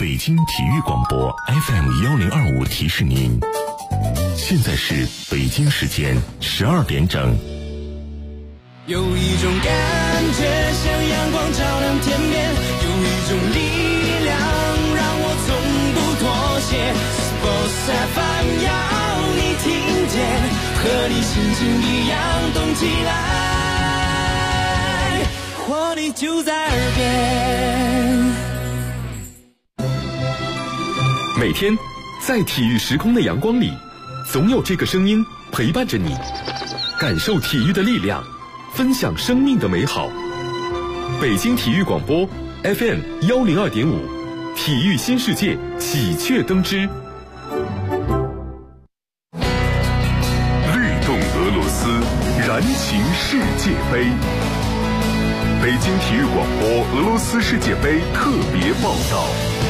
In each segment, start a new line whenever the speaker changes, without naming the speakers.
北京体育广播 FM1025提示您，现在是北京时间12点整。
有一种感觉像阳光照亮天边，有一种力量让我从不妥协。Sports FM 要你听见，和你心情一样动起来，活力就在耳边。
每天在体育时空的阳光里，总有这个声音陪伴着你，感受体育的力量，分享生命的美好。北京体育广播 FM102.5，体育新世界喜鹊登枝。律
动俄罗斯，燃情世界杯。北京体育广播俄罗斯世界杯特别报道。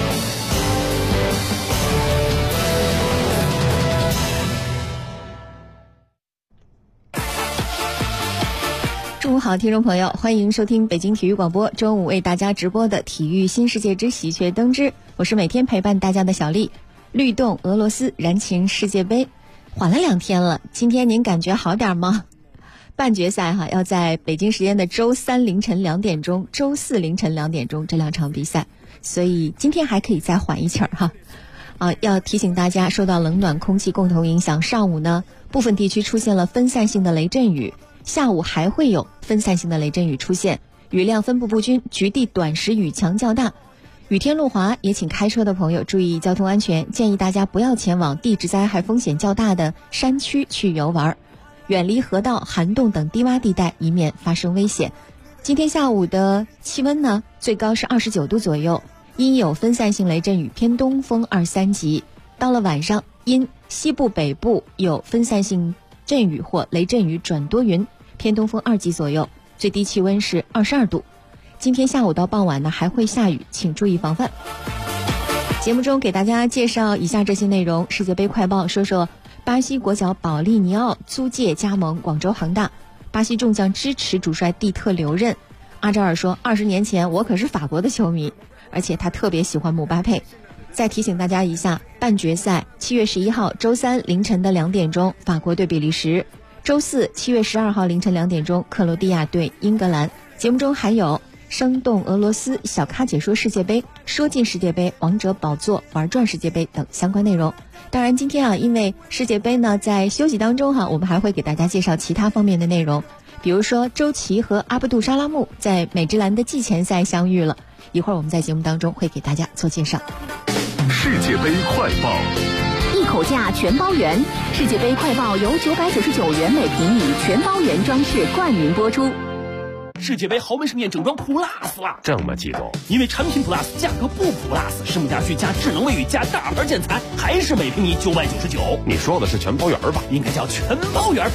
中午好，听众朋友，欢迎收听北京体育广播中午为大家直播的体育新世界之喜鹊登枝，我是每天陪伴大家的小丽。律动俄罗斯，燃情世界杯，缓了2天了，今天您感觉好点吗？半决赛要在北京时间的周3凌晨2点钟，周4凌晨2点钟这2场比赛，所以今天还可以再缓一气儿要提醒大家，受到冷暖空气共同影响，上午呢部分地区出现了分散性的雷阵雨，下午还会有分散性的雷阵雨出现，雨量分布不均，局地短时雨强较大。雨天路滑，也请开车的朋友注意交通安全，建议大家不要前往地质灾害风险较大的山区去游玩，远离河道、涵洞等低洼地带，以免发生危险。今天下午的气温呢，最高是29度左右，因有分散性雷阵雨，偏东风2、3级。到了晚上，因西部北部有分散性阵雨或雷阵雨转多云，偏东风2级左右，最低气温是22度。今天下午到傍晚呢还会下雨，请注意防范。节目中给大家介绍以下这些内容：世界杯快报，说说巴西国脚保利尼奥租借加盟广州恒大，巴西众将支持主帅蒂特留任。阿扎尔说，20年前我可是法国的球迷，而且他特别喜欢姆巴佩。再提醒大家一下，半决赛7月11号周3凌晨的2点钟，法国对比利时；周47月12号凌晨2点钟，克罗地亚对英格兰。节目中还有生动俄罗斯、小咖解说世界杯、说进世界杯、王者宝座、玩转世界杯等相关内容。当然今天因为世界杯呢在休息当中我们还会给大家介绍其他方面的内容，比如说周琦和阿布杜沙拉木在美职篮的季前赛相遇了，一会儿我们在节目当中会给大家做介绍。
世界杯快报，
一口价全包圆，世界杯快报由999元每平米全包圆装饰冠名播出。
世界杯豪门盛宴整装 Plus 了，
这么激动？
因为产品 Plus 价格不 Plus， 实木家具加智能卫浴加大牌建材，还是每平米999。
你说的是全包圆吧？
应该叫全包圆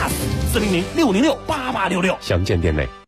Plus。400-606-8866，
详见店内。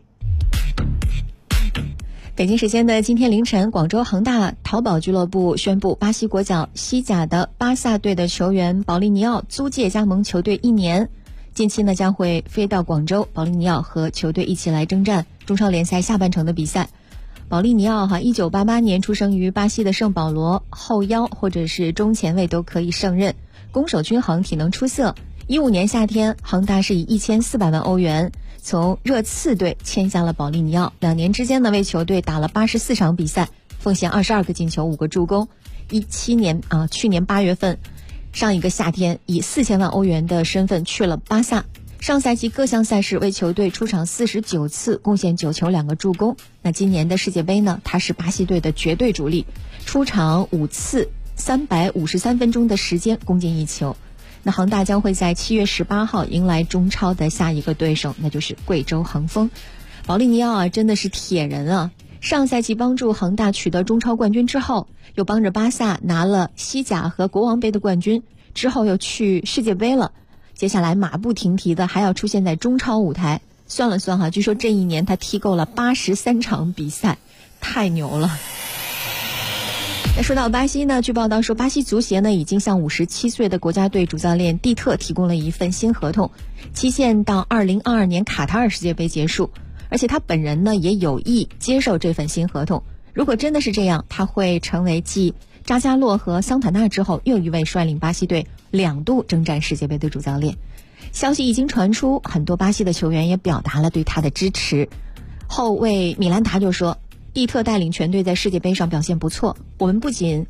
北京时间的今天凌晨，广州恒大淘宝俱乐部宣布，巴西国脚西甲的巴萨队的球员保利尼奥租借加盟球队1年。近期呢将会飞到广州，保利尼奥和球队一起来征战中超联赛下半程的比赛。保利尼奥1988年出生于巴西的圣保罗，后腰或者是中前卫都可以胜任，攻守均衡，体能出色。15年夏天，恒大是以1400万欧元从热刺队签下了保利尼奥，2年之间呢为球队打了84场比赛，奉献22个进球5个助攻。去年8月份上一个夏天以4000万欧元的身份去了巴萨，上赛季各项赛事为球队出场49次，贡献9球2个助攻。那今年的世界杯呢，他是巴西队的绝对主力，出场5次，353分钟的时间攻进1球。那恒大将会在7月18号迎来中超的下一个对手，那就是贵州恒丰。保利尼奥真的是铁人啊！上赛季帮助恒大取得中超冠军之后，又帮着巴萨拿了西甲和国王杯的冠军，之后又去世界杯了。接下来马不停蹄的还要出现在中超舞台。算了算据说这一年他踢够了83场比赛，太牛了。那说到巴西呢，据报道说巴西足协呢已经向57岁的国家队主教练蒂特提供了一份新合同，期限到2022年卡塔尔世界杯结束，而且他本人呢也有意接受这份新合同。 如果真的是这样，他会成为继扎加洛和桑塔纳之后又一位率领巴西队2度征战世界杯的主教练。消息一经传出，很多巴西的球员也表达了对他的支持。后卫米兰达就说，蒂特带领全队在世界杯上表现不错，我们不能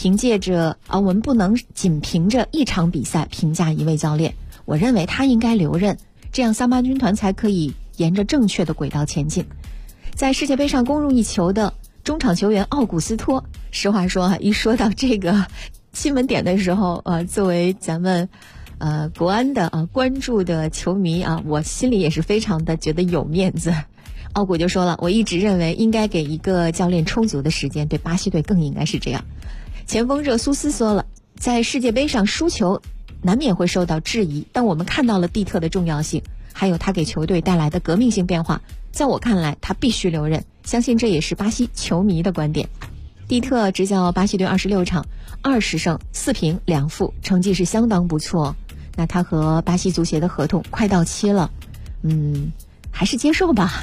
仅凭着一场比赛评价一位教练，我认为他应该留任，这样桑巴军团才可以沿着正确的轨道前进。在世界杯上攻入一球的中场球员奥古斯托，实话说一说到这个新闻点的时候，作为咱们国安的关注的球迷我心里也是非常的觉得有面子。奥古就说了，我一直认为应该给一个教练充足的时间，对巴西队更应该是这样。前锋热苏斯说了，在世界杯上输球难免会受到质疑，但我们看到了蒂特的重要性，还有他给球队带来的革命性变化，在我看来他必须留任，相信这也是巴西球迷的观点。蒂特执教巴西队26场，20胜4平2负，成绩是相当不错。那他和巴西足协的合同快到期了，还是接受吧。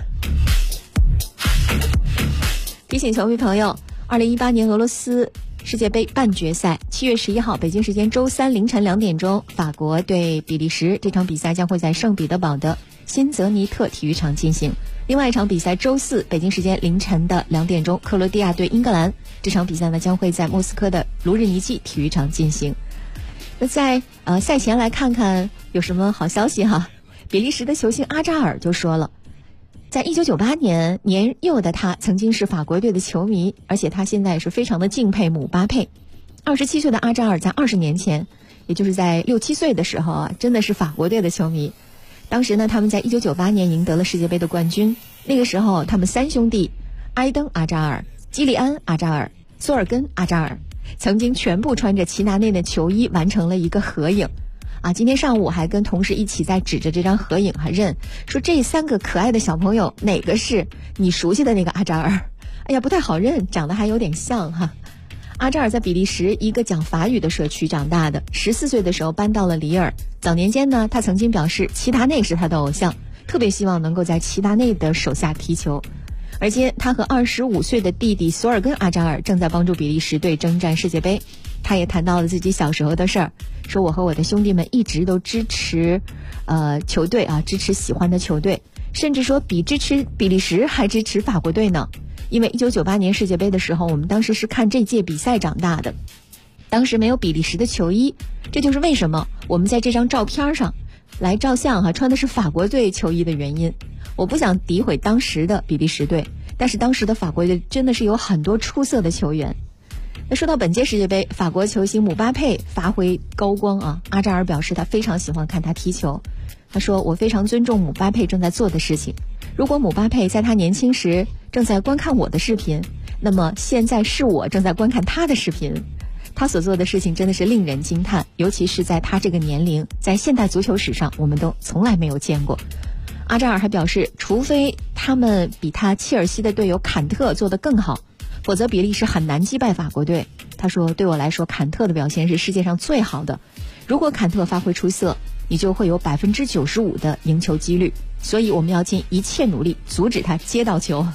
提醒球迷朋友，2018年俄罗斯世界杯半决赛7月11号北京时间周3凌晨2点钟，法国对比利时，这场比赛将会在圣彼得堡的辛泽尼特体育场进行。另外一场比赛周4北京时间凌晨的2点钟，克罗地亚对英格兰，这场比赛呢将会在莫斯科的卢日尼基体育场进行。那在赛前来看看有什么好消息哈。比利时的球星阿扎尔就说了，在1998年年幼的他曾经是法国队的球迷，而且他现在也是非常的敬佩姆巴佩。27岁的阿扎尔在20年前，也就是在6、7岁的时候真的是法国队的球迷。当时呢，他们在1998年赢得了世界杯的冠军。那个时候他们3兄弟埃登阿扎尔、基利安阿扎尔、索尔根阿扎尔曾经全部穿着齐达内的球衣完成了一个合影今天上午还跟同事一起在指着这张合影认，说这3个可爱的小朋友哪个是你熟悉的那个阿扎尔？哎呀，不太好认，长得还有点像哈。阿扎尔在比利时一个讲法语的社区长大的，14岁的时候搬到了里尔。早年间呢，他曾经表示齐达内是他的偶像，特别希望能够在齐达内的手下踢球。而且他和25岁的弟弟索尔根阿扎尔正在帮助比利时队征战世界杯。他也谈到了自己小时候的事儿，说我和我的兄弟们一直都支持球队支持喜欢的球队，甚至说比支持比利时还支持法国队呢。因为1998年世界杯的时候，我们当时是看这届比赛长大的，当时没有比利时的球衣，这就是为什么我们在这张照片上来照相穿的是法国队球衣的原因。我不想诋毁当时的比利时队，但是当时的法国队真的是有很多出色的球员。那说到本届世界杯，法国球星姆巴佩发挥高光阿扎尔表示他非常喜欢看他踢球。他说，我非常尊重姆巴佩正在做的事情，如果姆巴佩在他年轻时正在观看我的视频，那么现在是我正在观看他的视频。他所做的事情真的是令人惊叹，尤其是在他这个年龄，在现代足球史上我们都从来没有见过。阿扎尔还表示，除非他们比他切尔西的队友坎特做得更好，否则比利时很难击败法国队。他说，对我来说，坎特的表现是世界上最好的，如果坎特发挥出色，你就会有95%的赢球几率，所以我们要尽一切努力阻止他接到球。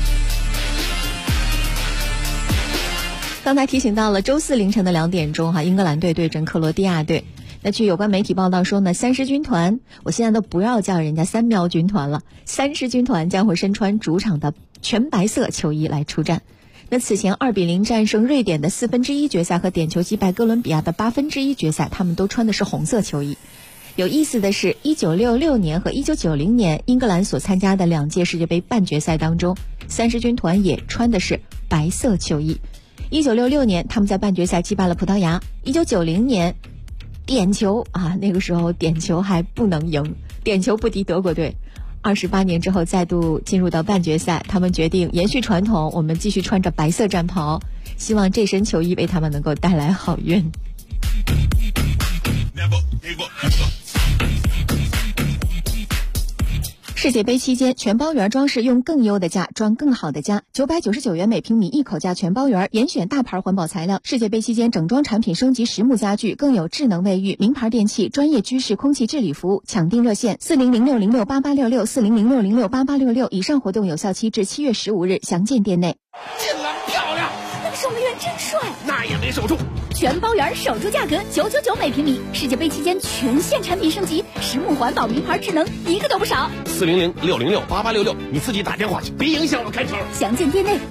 刚才提醒到了周4凌晨的2点钟英格兰队对阵克罗地亚队。那据有关媒体报道说呢，三狮军团，我现在都不要叫人家三喵军团了，三狮军团将会身穿主场的全白色球衣来出战。那此前2-0战胜瑞典的1/4决赛和点球击败哥伦比亚的1/8决赛，他们都穿的是红色球衣。有意思的是，1966年和1990年英格兰所参加的2届世界杯半决赛当中，三狮军团也穿的是白色球衣。1966年他们在半决赛击败了葡萄牙，1990年点球那个时候点球还不能赢，点球不敌德国队。28年之后再度进入到半决赛，他们决定延续传统，我们继续穿着白色战袍，希望这身球衣为他们能够带来好运。世界杯期间，全包园装饰用更优的价装更好的家，999元每平米一口价全包园，严选大牌环保材料。世界杯期间整装产品升级实木家具，更有智能卫浴、名牌电器、专业居室空气治理服务。抢订热线4006068866，4006068866。以上活动有效期至7月15日，详见店内。
见狼
真帅，
那也没守住。
全包圆守住价格999每平米，世界杯期间全线产品升级，实木环保名牌智能一个都不少。
400-606-8866，你自己打电话去，别影响我开车。
详见店内。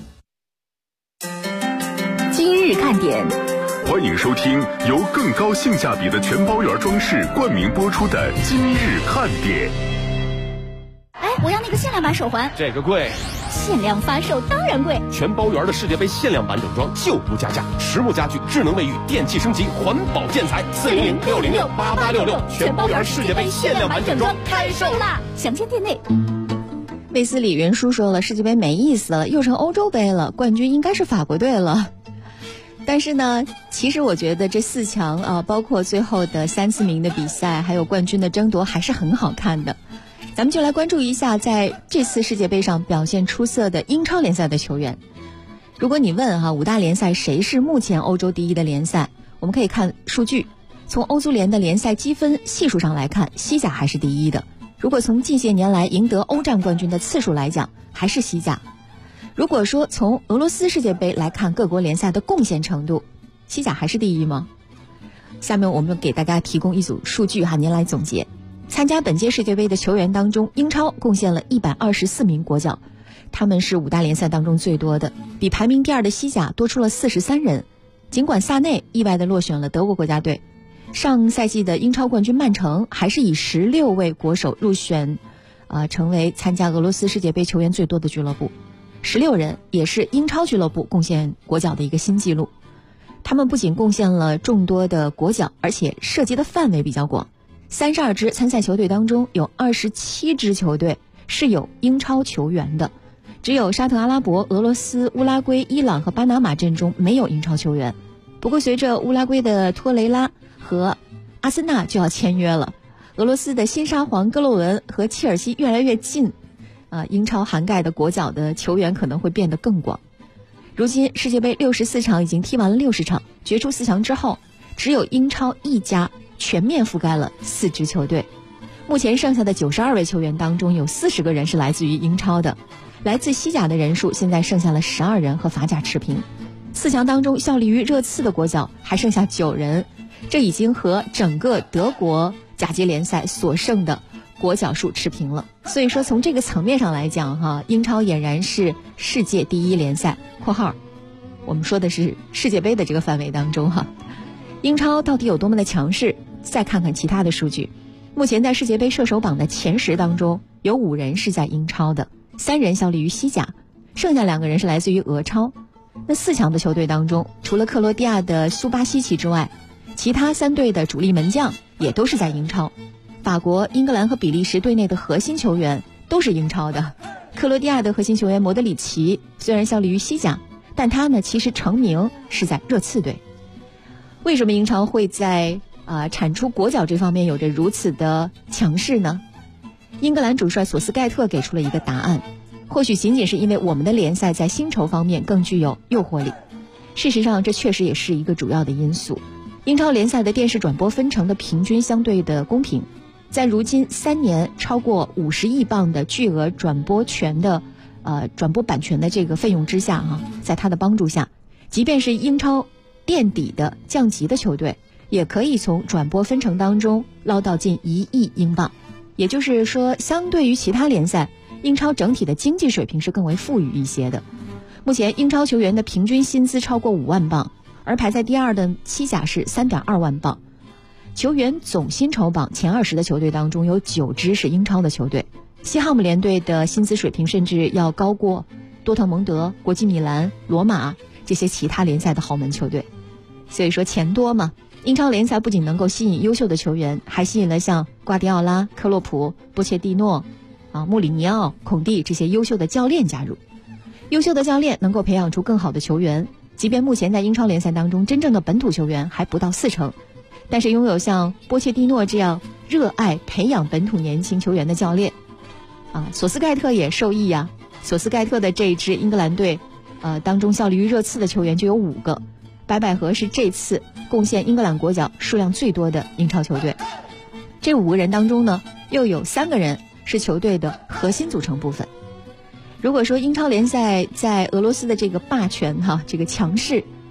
今日看点，
欢迎收听由更高性价比的全包圆装饰冠名播出的今日看点。
哎，我要那个限量版手环。
这个贵。
限量发售当然贵。
全包圆的世界杯限量版整装就不加价，实木家具、智能卫浴、电器升级、环保建材。400-606-8866，全包圆世界杯限量版整装开售啦！
详见店内。
卫斯理云舒说了，世界杯没意思了，又成欧洲杯了，冠军应该是法国队了。但是呢，其实我觉得这4强啊，包括最后的3、4名的比赛，还有冠军的争夺，还是很好看的。咱们就来关注一下在这次世界杯上表现出色的英超联赛的球员。如果你问5大联赛谁是目前欧洲第一的联赛，我们可以看数据。从欧足联的联赛积分系数上来看，西甲还是第一的。如果从近些年来赢得欧战冠军的次数来讲，还是西甲。如果说从俄罗斯世界杯来看各国联赛的贡献程度，西甲还是第一吗？下面我们给大家提供一组数据您来总结。参加本届世界杯的球员当中，英超贡献了124名国脚，他们是5大联赛当中最多的，比排名第2的西甲多出了43人。尽管萨内意外地落选了德国国家队，上赛季的英超冠军曼城还是以16位国手入选，成为参加俄罗斯世界杯球员最多的俱乐部，16人也是英超俱乐部贡献国脚的一个新纪录。他们不仅贡献了众多的国脚，而且涉及的范围比较广。32支参赛球队当中，有27支球队是有英超球员的，只有沙特阿拉伯、俄罗斯、乌拉圭、伊朗和巴拿马阵中没有英超球员。不过随着乌拉圭的托雷拉和阿森纳就要签约了，俄罗斯的新沙皇戈洛文和切尔西越来越近，英超涵盖的国脚的球员可能会变得更广。如今世界杯64场已经踢完了60场，决出4强之后，只有英超一家全面覆盖了4支球队。目前剩下的92位球员当中，有40个人是来自于英超的，来自西甲的人数现在剩下了12人，和法甲持平。4强当中效力于热刺的国脚还剩下9人，这已经和整个德国甲级联赛所剩的国脚数持平了。所以说从这个层面上来讲英超俨然是世界第一联赛（括号我们说的是世界杯的这个范围当中英超到底有多么的强势？再看看其他的数据，目前在世界杯射手榜的前10当中，有5人是在英超的，3人效力于西甲，剩下2个人是来自于俄超。那4强的球队当中，除了克罗地亚的苏巴西奇之外，其他3队的主力门将也都是在英超。法国、英格兰和比利时队内的核心球员都是英超的。克罗地亚的核心球员莫德里奇虽然效力于西甲，但他呢其实成名是在热刺队。为什么英超会在产出国脚这方面有着如此的强势呢？英格兰主帅索斯盖特给出了一个答案，或许仅仅是因为我们的联赛在薪酬方面更具有诱惑力。事实上这确实也是一个主要的因素。英超联赛的电视转播分成的平均相对的公平，在如今3年超过50亿镑的巨额转播权的转播版权的这个费用之下在他的帮助下，即便是英超垫底的降级的球队，也可以从转播分成当中捞到近1亿英镑。也就是说，相对于其他联赛，英超整体的经济水平是更为富裕一些的。目前英超球员的平均薪资超过5万镑，而排在第2的西甲是 3.2 万镑。球员总薪酬榜前20的球队当中，有9支是英超的球队。西汉姆联队的薪资水平甚至要高过多特蒙德、国际米兰、罗马这些其他联赛的豪门球队。所以说钱多嘛，英超联赛不仅能够吸引优秀的球员，还吸引了像瓜迪奥拉、克洛普、波切蒂诺穆里尼奥、孔蒂这些优秀的教练加入。优秀的教练能够培养出更好的球员，即便目前在英超联赛当中真正的本土球员还不到40%，但是拥有像波切蒂诺这样热爱培养本土年轻球员的教练索斯盖特也受益索斯盖特的这一支英格兰队当中效力于热刺的球员就有5个，白百合是这次贡献英格兰国脚数量最多的英超球队。这5个人当中呢，又有3个人是球队的核心组成部分。如果说英超联赛在俄罗斯的这个霸权这个强势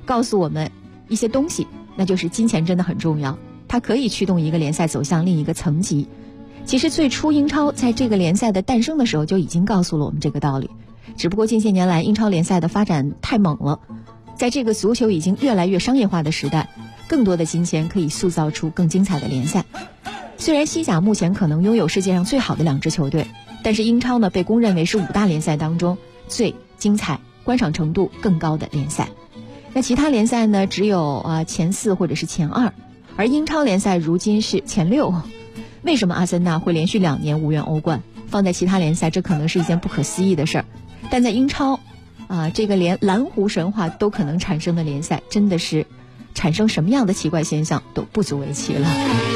告诉我们一些东西，那就是金钱真的很重要，它可以驱动一个联赛走向另一个层级。其实最初英超在这个联赛的诞生的时候就已经告诉了我们这个道理，只不过近些年来英超联赛的发展太猛了，在这个足球已经越来越商业化的时代，更多的金钱可以塑造出更精彩的联赛。虽然西甲目前可能拥有世界上最好的2支球队，但是英超呢被公认为是5大联赛当中最精彩、观赏程度更高的联赛。那其他联赛呢只有前4或者是前2，而英超联赛如今是前6。为什么阿森纳会连续2年无缘欧冠？放在其他联赛这可能是一件不可思议的事儿，但在英超这个连蓝湖神话都可能产生的联赛，真的是产生什么样的奇怪现象都不足为奇了。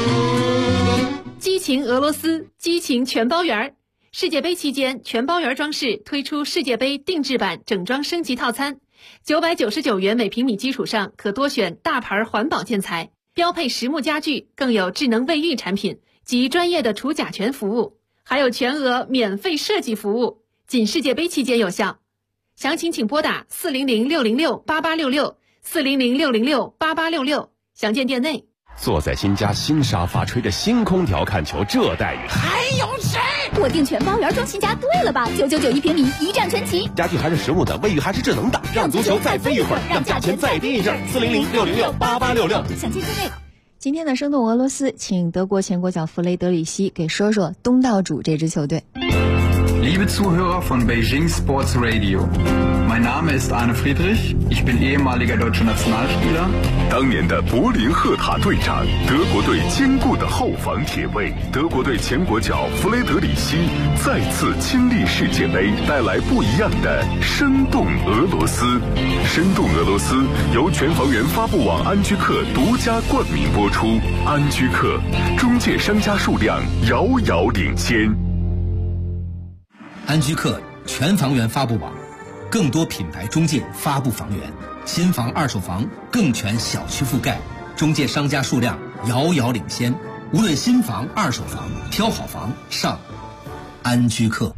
激情俄罗斯，激情全包圆。世界杯期间，全包圆装饰推出世界杯定制版整装升级套餐，999元每平米基础上可多选大牌环保建材，标配实木家具，更有智能卫浴产品及专业的除甲醛服务，还有全额免费设计服务，仅世界杯期间有效。详情请拨打400-606-8866，400-606-8866，详见店内。
坐在新家新沙发，吹着新空调看球，这待遇还有谁？
我订全包圆装新家对了吧？999一平米，一站全齐。
家具还是实木的，卫浴还是智能的，让足球再飞一会儿，让价钱再低一阵。400-606-8866，
详见店内。
今天的生动俄罗斯，请德国前国脚弗雷德里希给说说东道主这支球队。
Liebe Zuhörer von Beijing Sports Radio, mein Name ist Arne Friedrich, ich bin ehemaliger deutscher Nationalspieler.
当年的柏林赫塔队长，德国队坚固的后防铁卫，德国队前国脚弗雷德里希再次亲历世界杯，带来不一样的生动俄罗斯。生动俄罗斯由全房源发布网安居客独家冠名播出，安居客中介商家数量遥遥领先。
安居客全房源发布网，更多品牌中介发布房源，新房二手房更全小区覆盖，中介商家数量遥遥领先。无论新房二手房，挑好房上安居客。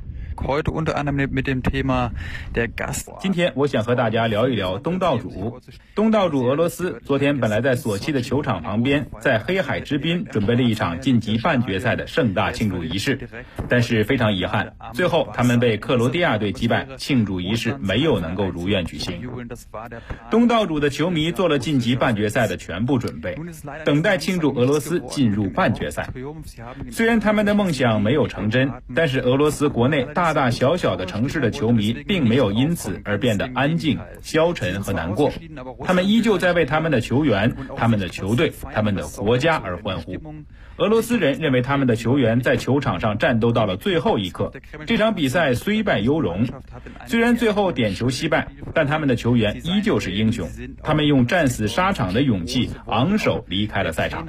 今天我想和大家聊一聊东道主。东道主俄罗斯昨天本来在索契的球场旁边，在黑海之滨准备了一场晋级半决赛的盛大庆祝仪式，但是非常遗憾，最后他们被克罗地亚队击败，庆祝仪式没有能够如愿举行。东道主的球迷做了晋级半决赛的全部准备，等待庆祝俄罗斯进入半决赛。虽然他们的梦想没有成真，但是俄罗斯国内大大小小的城市的球迷并没有因此而变得安静、消沉和难过，他们依旧在为他们的球员、他们的球队、他们的国家而欢呼。俄罗斯人认为他们的球员在球场上战斗到了最后一刻，这场比赛虽败犹荣，虽然最后点球惜败，但他们的球员依旧是英雄，他们用战死沙场的勇气昂首离开了赛场。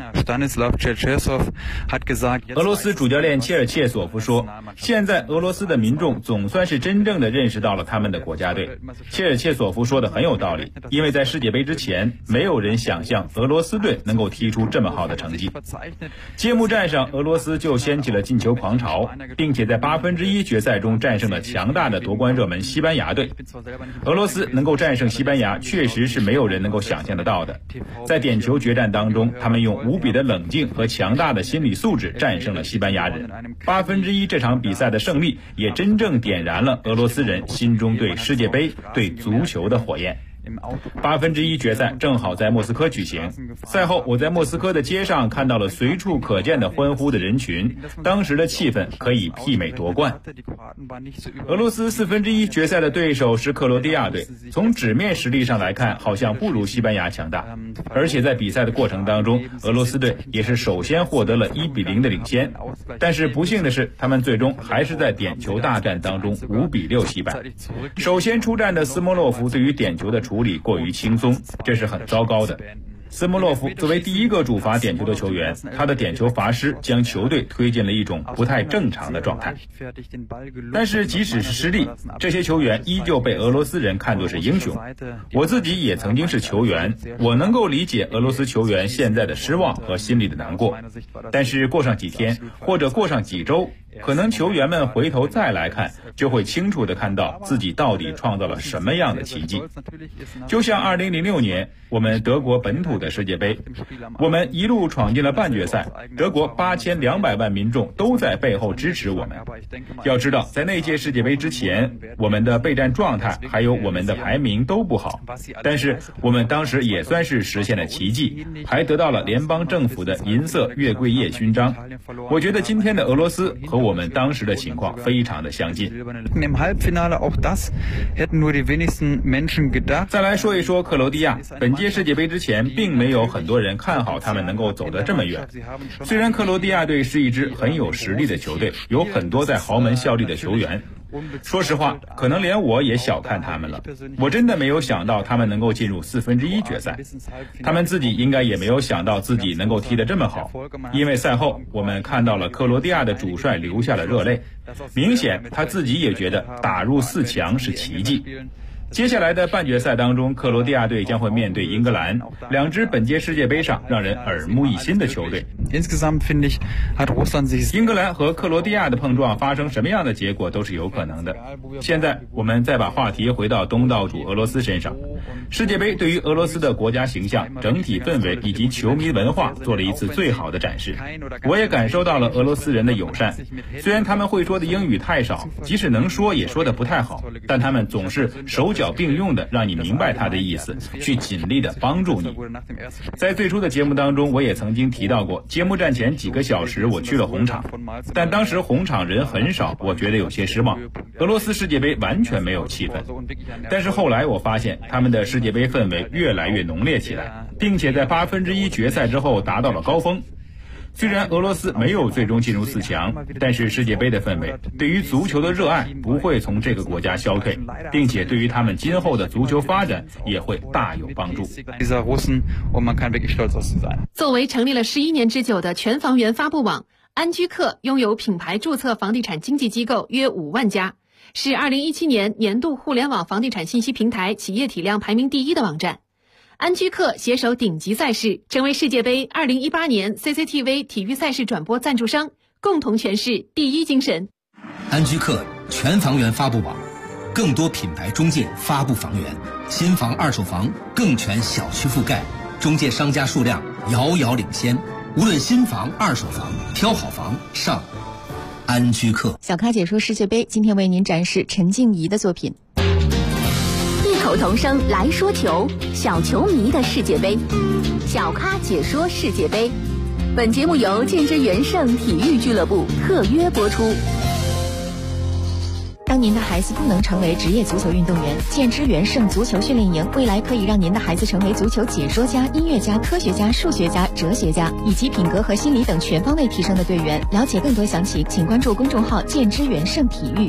俄罗斯主教练切尔切索夫说，现在俄罗斯的民众总算是真正的认识到了他们的国家队。切尔切索夫说的很有道理，因为在世界杯之前，没有人想象俄罗斯队能够踢出这么好的成绩。揭幕战上，俄罗斯就掀起了进球狂潮，并且在1/8决赛中战胜了强大的夺冠热门西班牙队。俄罗斯能够战胜西班牙，确实是没有人能够想象得到的。在点球决战当中，他们用无比的冷静和强大的心理素质战胜了西班牙人。1/8这场比赛的胜利也真正点燃了俄罗斯人心中对世界杯、对足球的火焰。1/8决赛正好在莫斯科举行，赛后我在莫斯科的街上看到了随处可见的欢呼的人群，当时的气氛可以媲美夺冠。俄罗斯1/4决赛的对手是克罗地亚队，从纸面实力上来看，好像不如西班牙强大，而且在比赛的过程当中，俄罗斯队也是首先获得了1-0的领先，但是不幸的是，他们最终还是在点球大战当中5-6惜败。首先出战的斯莫洛夫对于点球的处理过于轻松，这是很糟糕的。斯莫洛夫作为第一个主罚点球的球员，他的点球罚失将球队推进了一种不太正常的状态。但是即使是失利，这些球员依旧被俄罗斯人看作是英雄。我自己也曾经是球员，我能够理解俄罗斯球员现在的失望和心里的难过。但是过上几天或者过上几周， 可能球员们回头再来看，就会清楚地看到自己到底创造了什么样的奇迹。就像2006年我们德国本土的世界杯，我们一路闯进了半决赛，德国8200万民众都在背后支持我们。要知道，在那届世界杯之前，我们的备战状态还有我们的排名都不好，但是我们当时也算是实现了奇迹，还得到了联邦政府的银色月桂叶勋章。我觉得今天的俄罗斯和我们当时的情况非常的相近。再来说一说克罗地亚，本届世界杯之前并没有很多人看好他们能够走得这么远。虽然克罗地亚队是一支很有实力的球队，有很多在豪门效力的球员，说实话，可能连我也小看他们了。我真的没有想到他们能够进入1/4决赛，他们自己应该也没有想到自己能够踢得这么好。因为赛后我们看到了克罗地亚的主帅流下了热泪，明显他自己也觉得打入4强是奇迹。接下来的半决赛当中，克罗地亚队将会面对英格兰，两支本届世界杯上让人耳目一新的球队。英格兰和克罗地亚的碰撞发生什么样的结果都是有可能的。现在我们再把话题回到东道主俄罗斯身上，世界杯对于俄罗斯的国家形象、整体氛围以及球迷文化做了一次最好的展示。我也感受到了俄罗斯人的友善，虽然他们会说的英语太少，即使能说也说得不太好，但他们总是手脚并用的让你明白他的意思，去尽力的帮助你。在最初的节目当中，我也曾经提到过，揭幕战前几个小时我去了红场，但当时红场人很少，我觉得有些失望。俄罗斯世界杯完全没有气氛，但是后来我发现他们的世界杯氛围越来越浓烈起来，并且在1/8决赛之后达到了高峰。虽然俄罗斯没有最终进入4强，但是世界杯的氛围对于足球的热爱不会从这个国家消退，并且对于他们今后的足球发展也会大有帮助。
作为成立了11年之久的全房源发布网，安居客拥有品牌注册房地产经纪机构约5万家，是2017年年度互联网房地产信息平台企业体量排名第1的网站。安居客携手顶级赛事，成为世界杯2018年 CCTV 体育赛事转播赞助商，共同诠释第一精神。
安居客全房源发布网，更多品牌中介发布房源，新房二手房更全小区覆盖，中介商家数量遥遥领先。无论新房二手房，挑好房上安居客。
小咖解说世界杯，今天为您展示陈静怡的作品。
异口同声来说球，小球迷的世界杯，小咖解说世界杯。本节目由建之元盛体育俱乐部特约播出。
当您的孩子不能成为职业足球运动员，建之元盛足球训练营未来可以让您的孩子成为足球解说家、音乐家、科学家、数学家、哲学家，以及品格和心理等全方位提升的队员。了解更多详情，请关注公众号建之元盛体育。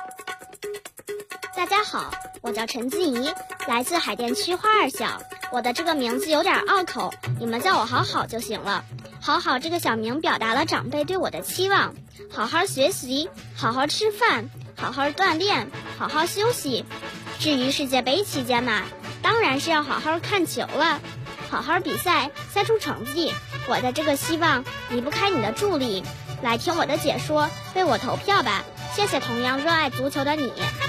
大家好，我叫陈静怡，来自海淀区花儿小。我的这个名字有点拗口，你们叫我好好就行了。好好这个小名表达了长辈对我的期望，好好学习，好好吃饭，好好锻炼，好好休息。至于世界杯期间嘛，当然是要好好看球了，好好比赛，赛出成绩。我的这个希望离不开你的助力，来听我的解说，为我投票吧。谢谢同样热爱足球的你。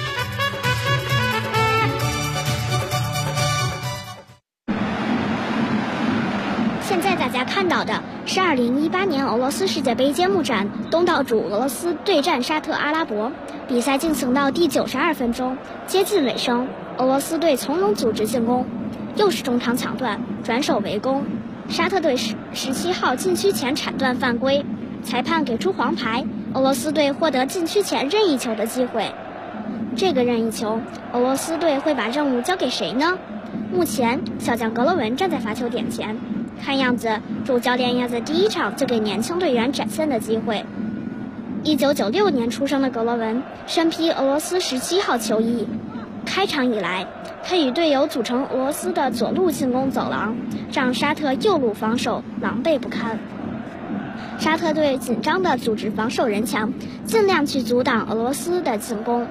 现在大家看到的是2018年俄罗斯世界杯揭幕战，东道主俄罗斯对战沙特阿拉伯。比赛进行到第92分钟，接近尾声，俄罗斯队从容组织进攻，又是中场抢断，转手围攻。沙特队17号禁区前铲断犯规，裁判给出黄牌，俄罗斯队获得禁区前任意球的机会。这个任意球，俄罗斯队会把任务交给谁呢？目前小将格罗文站在罚球点前，看样子主教练要在第一场就给年轻队员展现的机会。1996年出生的格罗文身披俄罗斯17号球衣，开场以来他与队友组成俄罗斯的左路进攻走廊，让沙特右路防守狼狈不堪。沙特队紧张地组织防守人墙，尽量去阻挡俄罗斯的进攻。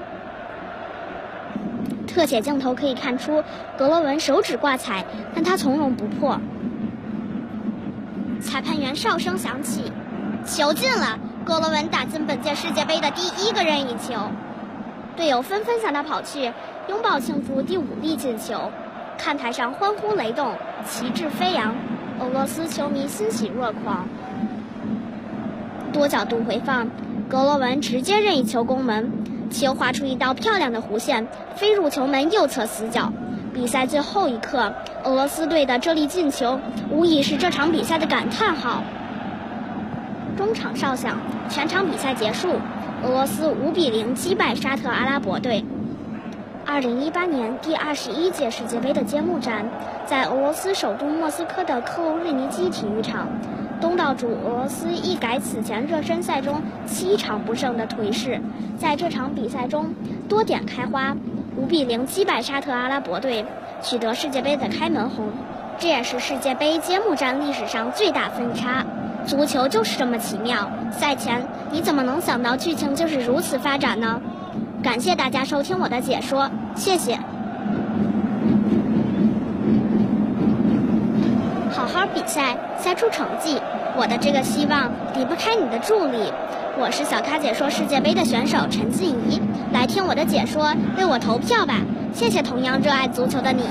特写镜头可以看出格罗文手指挂彩，但他从容不迫。裁判员哨声响起，球进了， 格罗文打进本届世界杯的第1个任意球，队友纷纷向他跑去，拥抱庆祝第5粒进球。看台上欢呼雷动，旗帜飞扬，俄罗斯球迷欣喜若狂。多角度回放，格罗文直接任意球攻门，球划出一道漂亮的弧线，飞入球门右侧死角。比赛最后一刻，俄罗斯队的这粒进球无疑是这场比赛的感叹号。中场哨响，全场比赛结束，俄罗斯5比0击败沙特阿拉伯队。2018年第21届世界杯的揭幕战在俄罗斯首都莫斯科的科卢日尼基体育场。东道主俄罗斯一改此前热身赛中7场不胜的颓势，在这场比赛中多点开花，5比0击败沙特阿拉伯队，取得世界杯的开门红。这也是世界杯揭幕战历史上最大分差。足球就是这么奇妙，赛前你怎么能想到剧情就是如此发展呢？感谢大家收听我的解说，谢谢。好好比赛，赛出成绩，我的这个希望离不开你的助力。我是小咖解说世界杯的选手陈静怡，来听我的解说，为我投票吧！谢谢同样热爱足球的你。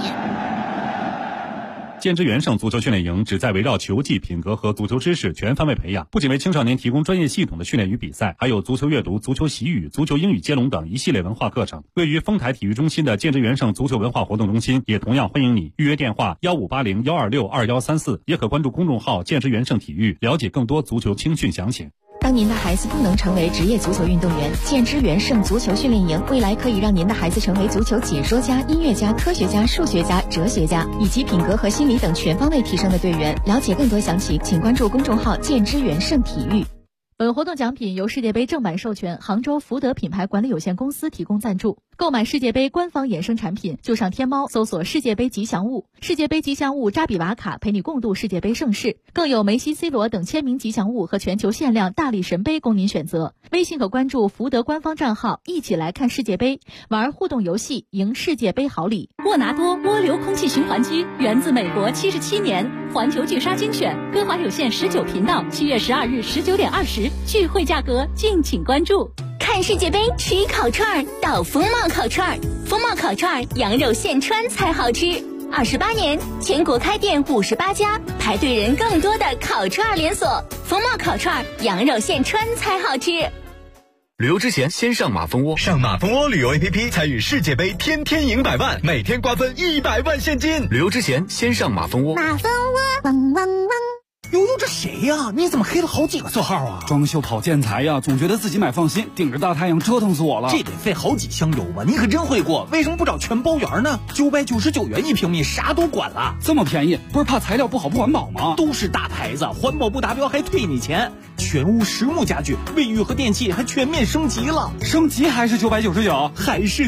建之元盛足球训练营旨在围绕球技、品格和足球知识全方位培养，不仅为青少年提供专业系统的训练与比赛，还有足球阅读、足球习语、足球英语接龙等一系列文化课程。位于丰台体育中心的建之元盛足球文化活动中心也同样欢迎你，预约电话1580-126-2134，也可关注公众号建之元盛体育，了解更多足球青训详情。
当您的孩子不能成为职业足球运动员，建之元盛足球训练营未来可以让您的孩子成为足球解说家、音乐家、科学家、数学家、哲学家，以及品格和心理等全方位提升的队员。了解更多详情，请关注公众号建之元盛体育。
本活动奖品由世界杯正版授权杭州福德品牌管理有限公司提供赞助。购买世界杯官方衍生产品，就上天猫搜索世界杯吉祥物，世界杯吉祥物扎比瓦卡陪你共度世界杯盛世，更有梅西、C 罗等签名吉祥物和全球限量大力神杯供您选择。微信可关注福德官方账号，一起来看世界杯，玩互动游戏，赢世界杯好礼。
沃拿多涡流空气循环机源自美国77年，环球巨鲨精选，歌华有线19频道，7月12日19点20，聚会价格敬请关注。
看世界杯吃烤串到风貌烤串，风貌烤串羊肉现穿才好吃。28年，全国开店58家，排队人更多的烤串连锁。风貌烤串羊肉现穿才好吃。
旅游之前先上马蜂窝，上马蜂窝旅游 APP 参与世界杯，天天赢100万，每天瓜分100万现金。旅游之前先上马蜂窝。
马蜂窝，汪汪汪。
悠悠，这谁呀？你怎么黑了好几个色号啊？
装修跑建材呀，总觉得自己买放心，顶着大太阳折腾死我了。
这得费好几箱油吧？你可真会过，为什么不找全包圆呢？999元1平米，啥都管了。
这么便宜，不是怕材料不好不环保吗？
都是大牌子，环保不达标还退你钱。全屋实木家具，卫浴和电器还全面升级了。
升级还是999？
还是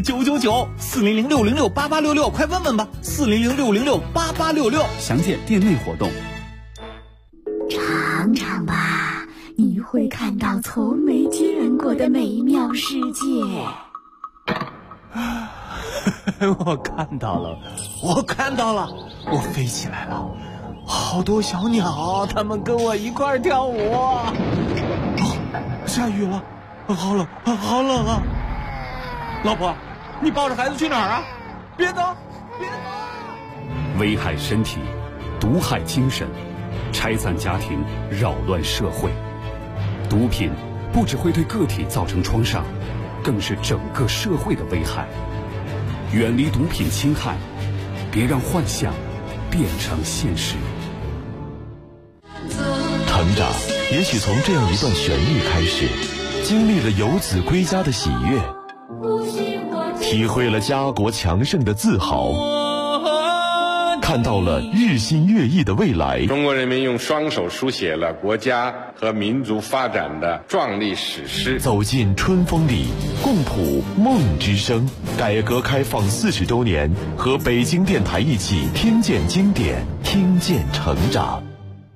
999？400-606-8866，快问问吧。400-606-8866，
详见店内活动。
尝尝吧，你会看到从没见过的美妙世界。
我看到了，我飞起来了，好多小鸟，它们跟我一块儿跳舞。下雨了，好冷啊！老婆，你抱着孩子去哪儿啊？别走！
危害身体，毒害精神，拆散家庭，扰乱社会。毒品不只会对个体造成创伤，更是整个社会的危害。远离毒品侵害，别让幻想变成现实。
成长也许从这样一段旋律开始，经历了游子归家的喜悦，体会了家国强盛的自豪，看到了日新月异的未来。
中国人民用双手书写了国家和民族发展的壮丽史诗。
走进春风里，共谱梦之声。改革开放40周年，和北京电台一起听见经典，听见成长。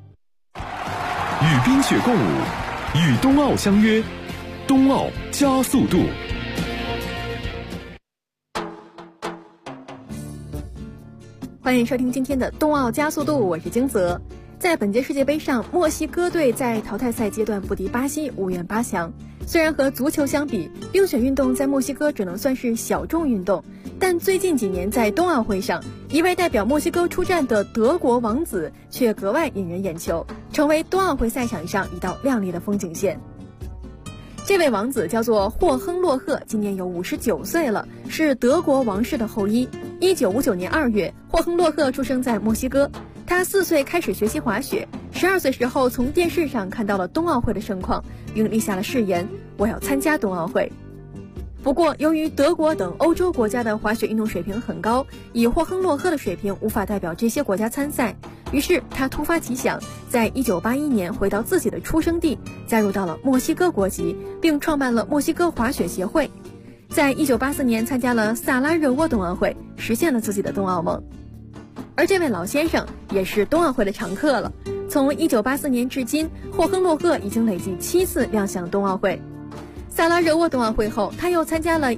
与冰雪共舞，与冬奥相约，冬奥加速度。
欢迎收听今天的冬奥加速度，我是金泽。 在本届世界杯上，墨西哥队在淘汰赛阶段不敌巴西，无缘8强。虽然和足球相比，冰雪运动在墨西哥只能算是小众运动，但最近几年在冬奥会上，一位代表墨西哥出战的德国王子却格外引人眼球，成为冬奥会赛场上一道亮丽的风景线。这位王子叫做霍亨洛赫，今年有59岁了，是德国王室的后裔。1959年2月，霍亨洛赫出生在墨西哥。他4岁开始学习滑雪，12岁时候从电视上看到了冬奥会的盛况，并立下了誓言：我要参加冬奥会。不过，由于德国等欧洲国家的滑雪运动水平很高，以霍亨洛赫的水平无法代表这些国家参赛，于是他突发奇想，在1981年回到自己的出生地，加入到了墨西哥国籍，并创办了墨西哥滑雪协会。在1984年参加了萨拉热窝冬奥会，实现了自己的冬奥梦。而这位老先生也是冬奥会的常客了，从1984年至今，霍亨洛赫已经累计7次亮相冬奥会。萨拉热窝冬奥会后，他又参加了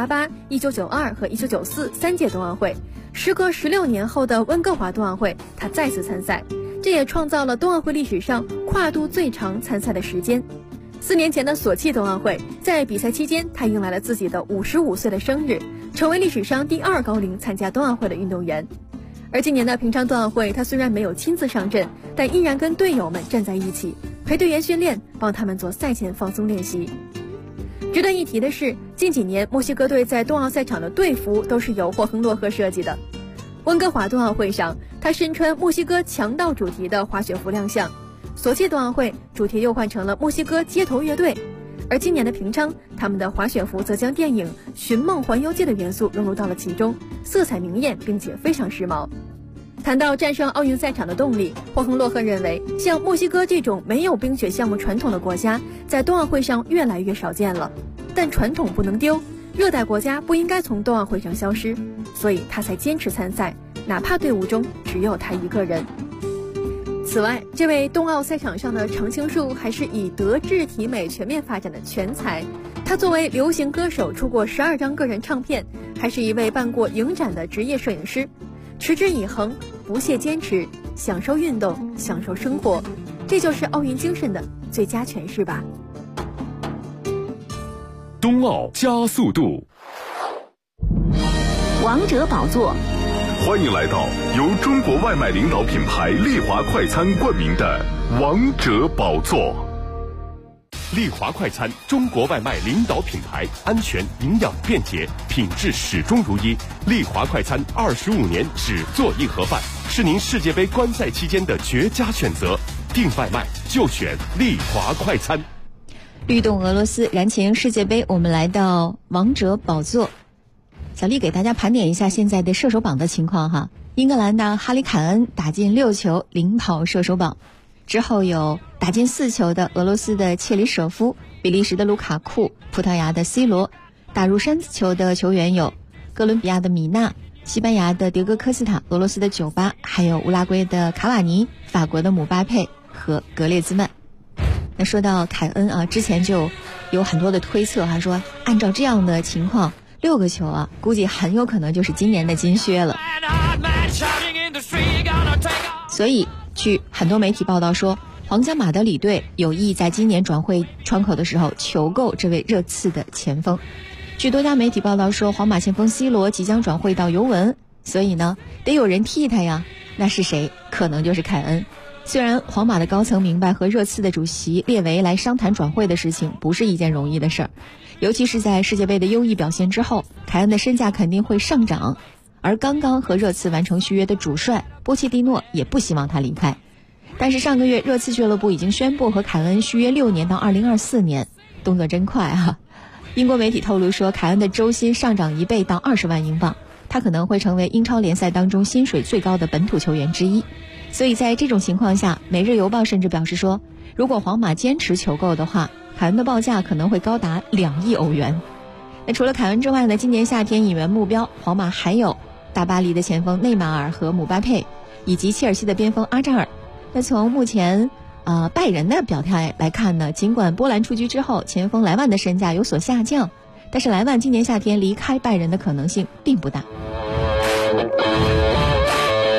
1988、1992和1994 3届冬奥会。时隔16年后的温哥华冬奥会，他再次参赛，这也创造了冬奥会历史上跨度最长参赛的时间。4年前的索契冬奥会，在比赛期间，他迎来了自己的55岁的生日，成为历史上第2高龄参加冬奥会的运动员。而今年的平昌冬奥会，他虽然没有亲自上阵，但依然跟队友们站在一起，陪队员训练，帮他们做赛前放松练习。值得一提的是，近几年墨西哥队在冬奥赛场的队服都是由霍亨洛赫设计的。温哥华冬奥会上，他身穿墨西哥强盗主题的滑雪服亮相；索契冬奥会主题又换成了墨西哥街头乐队。而今年的平昌，他们的滑雪服则将电影《寻梦环游记》的元素融入到了其中，色彩明艳，并且非常时髦。谈到战胜奥运赛场的动力，霍亨洛赫认为，像墨西哥这种没有冰雪项目传统的国家，在冬奥会上越来越少见了。但传统不能丢，热带国家不应该从冬奥会上消失，所以他才坚持参赛，哪怕队伍中只有他一个人。此外，这位冬奥赛场上的常青树还是以德智体美全面发展的全才。他作为流行歌手出过12张个人唱片，还是一位办过影展的职业摄影师。持之以恒，不懈坚持，享受运动，享受生活，这就是奥运精神的最佳诠释吧。
冬奥加速度，
王者宝座。
欢迎来到由中国外卖领导品牌丽华快餐冠名的王者宝座。
丽华快餐，中国外卖领导品牌，安全、营养、便捷，品质始终如一。丽华快餐25年只做硬盒饭，是您世界杯观赛期间的绝佳选择。订外卖就选丽华快餐。
律动俄罗斯，燃情世界杯，我们来到王者宝座。小丽给大家盘点一下现在的射手榜的情况哈。英格兰的哈里凯恩打进6球，领跑射手榜。之后有打进4球的俄罗斯的切里舍夫、比利时的卢卡库、葡萄牙的 C 罗。打入3球的球员有哥伦比亚的米纳、西班牙的迭戈科斯塔、俄罗斯的酒吧，还有乌拉圭的卡瓦尼、法国的姆巴佩和格列兹曼。那说到凯恩啊，之前就有很多的推测哈，说按照这样的情况，6个球啊，估计很有可能就是今年的金靴了。所以据很多媒体报道说，皇家马德里队有意在今年转会窗口的时候求购这位热刺的前锋。据多家媒体报道说，皇马前锋 C 罗即将转会到尤文，所以呢，得有人替他呀。那是谁？可能就是凯恩。虽然皇马的高层明白和热刺的主席列维来商谈转会的事情不是一件容易的事儿，尤其是在世界杯的优异表现之后，凯恩的身价肯定会上涨。而刚刚和热刺完成续约的主帅波切蒂诺也不希望他离开。但是上个月热刺俱乐部已经宣布和凯恩续约6年到2024年，动作真快啊！英国媒体透露说，凯恩的周薪上涨1倍到20万英镑，他可能会成为英超联赛当中薪水最高的本土球员之一。所以在这种情况下，每日邮报甚至表示说，如果皇马坚持求购的话，凯恩的报价可能会高达2亿欧元。那除了凯恩之外呢，今年夏天引援目标，皇马还有大巴黎的前锋内马尔和姆巴佩，以及切尔西的边锋阿扎尔。那从目前拜仁的表态来看呢，尽管波兰出局之后，前锋莱万的身价有所下降，但是莱万今年夏天离开拜仁的可能性并不大。
立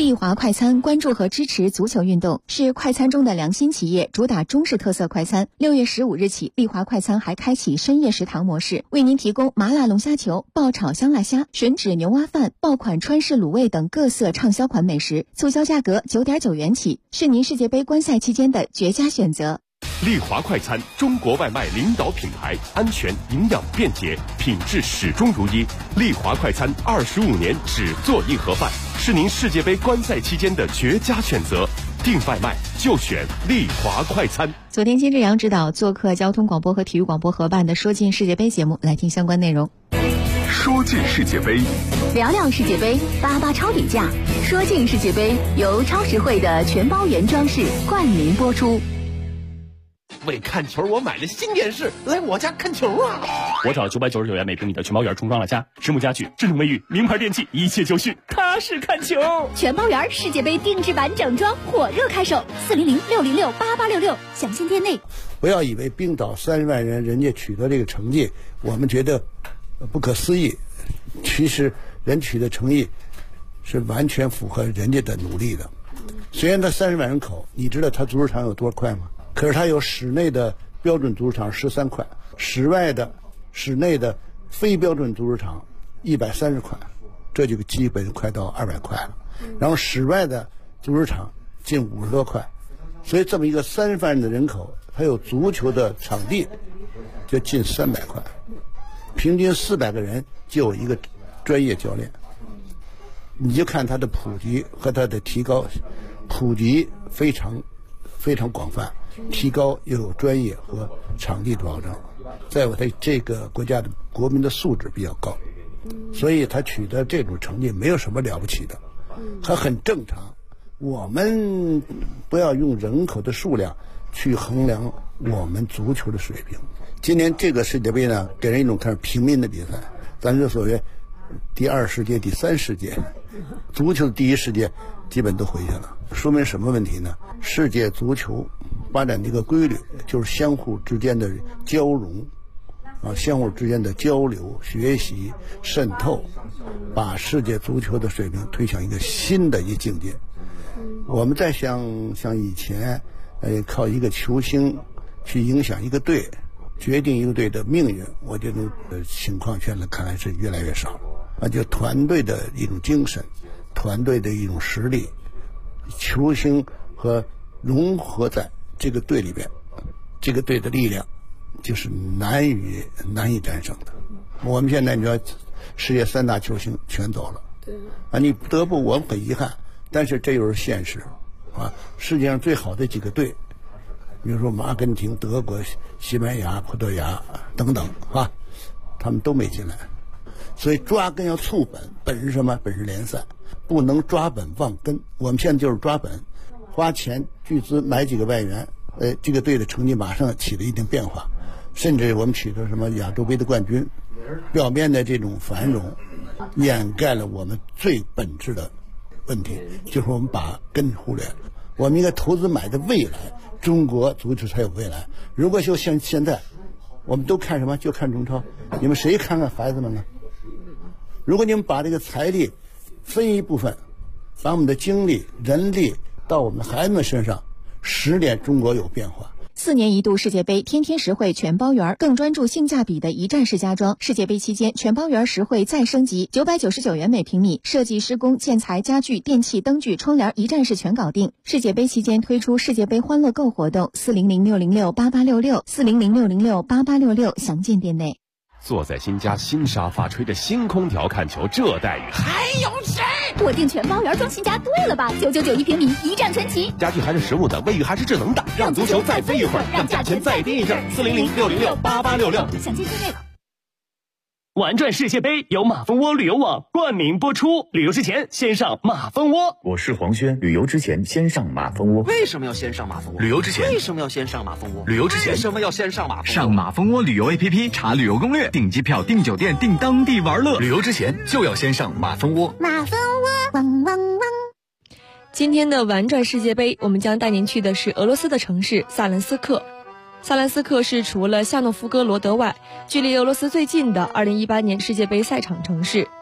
丽华快餐关注和支持足球运动，是快餐中的良心企业，主打中式特色快餐。6月15日起，丽华快餐还开启深夜食堂模式，为您提供麻辣龙虾球、爆炒香辣虾、吮指牛蛙饭、爆款川式卤味等各色畅销款美食，促销价格9.9元起，是您世界杯观赛期间的绝佳选择。
丽华快餐，中国外卖领导品牌，安全、营养、便捷，品质始终如一。丽华快餐25年只做硬盒饭，是您世界杯观赛期间的绝佳选择。订外卖就选丽华快餐。
昨天金志扬指导做客交通广播和体育广播合办的说进世界杯节目，来听相关内容。
说进世界杯，
聊聊世界杯，八八超底价。说进世界杯由超实惠的全包圆装饰冠名播出。
为看球，我买了新电视，来我家看球啊！
我找999元每平米的全包园重装了家，实木家具、智能卫浴、名牌电器，一切就绪，踏实看球。
全包园世界杯定制版整装火热开售，400-606-8866，详情店内。
不要以为冰岛30万人家取得这个成绩，我们觉得不可思议。其实人取得成绩是完全符合人家的努力的。虽然他30万人口，你知道他足球场有多快吗？可是它有室内的标准足球场13块，室内的非标准足球场130块，这就基本快到200块了。然后室外的足球场近50多块，所以这么一个30万的人口，还有足球的场地就近300块，平均400个人就有一个专业教练。你就看它的普及和它的提高，普及非常广泛，提高又有专业和场地的保证。再有，它这个国家的国民的素质比较高，所以他取得这种成绩没有什么了不起的，它很正常。我们不要用人口的数量去衡量我们足球的水平。今年这个世界杯呢，给人一种看平民的比赛，咱就所谓第2世界、第3世界，足球的第1世界基本都回去了。说明什么问题呢？世界足球发展这个规律就是相互之间的交融相互之间的交流、学习、渗透，把世界足球的水平推向一个新的境界。我们再像以前靠一个球星去影响一个队，决定一个队的命运，我觉得情况现在看来是越来越少。就团队的一种精神，团队的一种实力，球星和融合在这个队里边，这个队的力量就是难以战胜的。我们现在你说世界3大球星全走了，你不得不，我们很遗憾，但是这又是现实世界上最好的几个队，比如说阿根廷、德国、西班牙、葡萄牙等等他们都没进来。所以抓根要促本，本是什么？本是联赛，不能抓本忘根。我们现在就是抓本，花钱巨资买几个外援，这个队的成绩马上起了一定变化，甚至我们取得什么亚洲杯的冠军，表面的这种繁荣掩盖了我们最本质的问题，就是我们把根忽略了。我们应该投资买的未来，中国足球才有未来。如果就像现在我们都看什么？就看中超，你们谁看看孩子们呢？如果你们把这个财力分一部分，把我们的精力、人力到我们的孩子们身上，10年中国有变化。
4年一度世界杯，天天实惠全包园，更专注性价比的一站式家装。世界杯期间，全包园实惠再升级，999元每平米，设计、施工、建材、家具、电器、灯具、窗帘一站式全搞定。世界杯期间推出世界杯欢乐购活动，400-606-8866，400-606-8866，详见店内。
坐在新家新沙发吹着新空调看球，这待遇还有谁？
我订全包园装新家对了吧？999一平米，一站全齐，
家具还是实木的，卫浴还是智能的，让足球再飞一会儿，让价钱再低一阵。400-606-8866，
详见店内。
玩转世界杯由马蜂窝旅游网冠名播出，旅游之前先上马蜂窝。
我是黄轩，旅游之前先上马蜂窝。
为什么要先上马蜂窝？
旅游之前
为什么要先上马蜂窝？
旅游之前
为什么要先上马蜂窝？
上马蜂窝旅游 APP 查旅游攻略，订机票、订酒店、订当地玩乐。旅游之前就要先上马蜂窝。
马蜂窝，汪汪汪！
今天的玩转世界杯，我们将带您去的是俄罗斯的城市萨兰斯克。萨兰斯克是除了夏诺夫哥罗德外，距离俄罗斯最近的2018年世界杯赛场城市。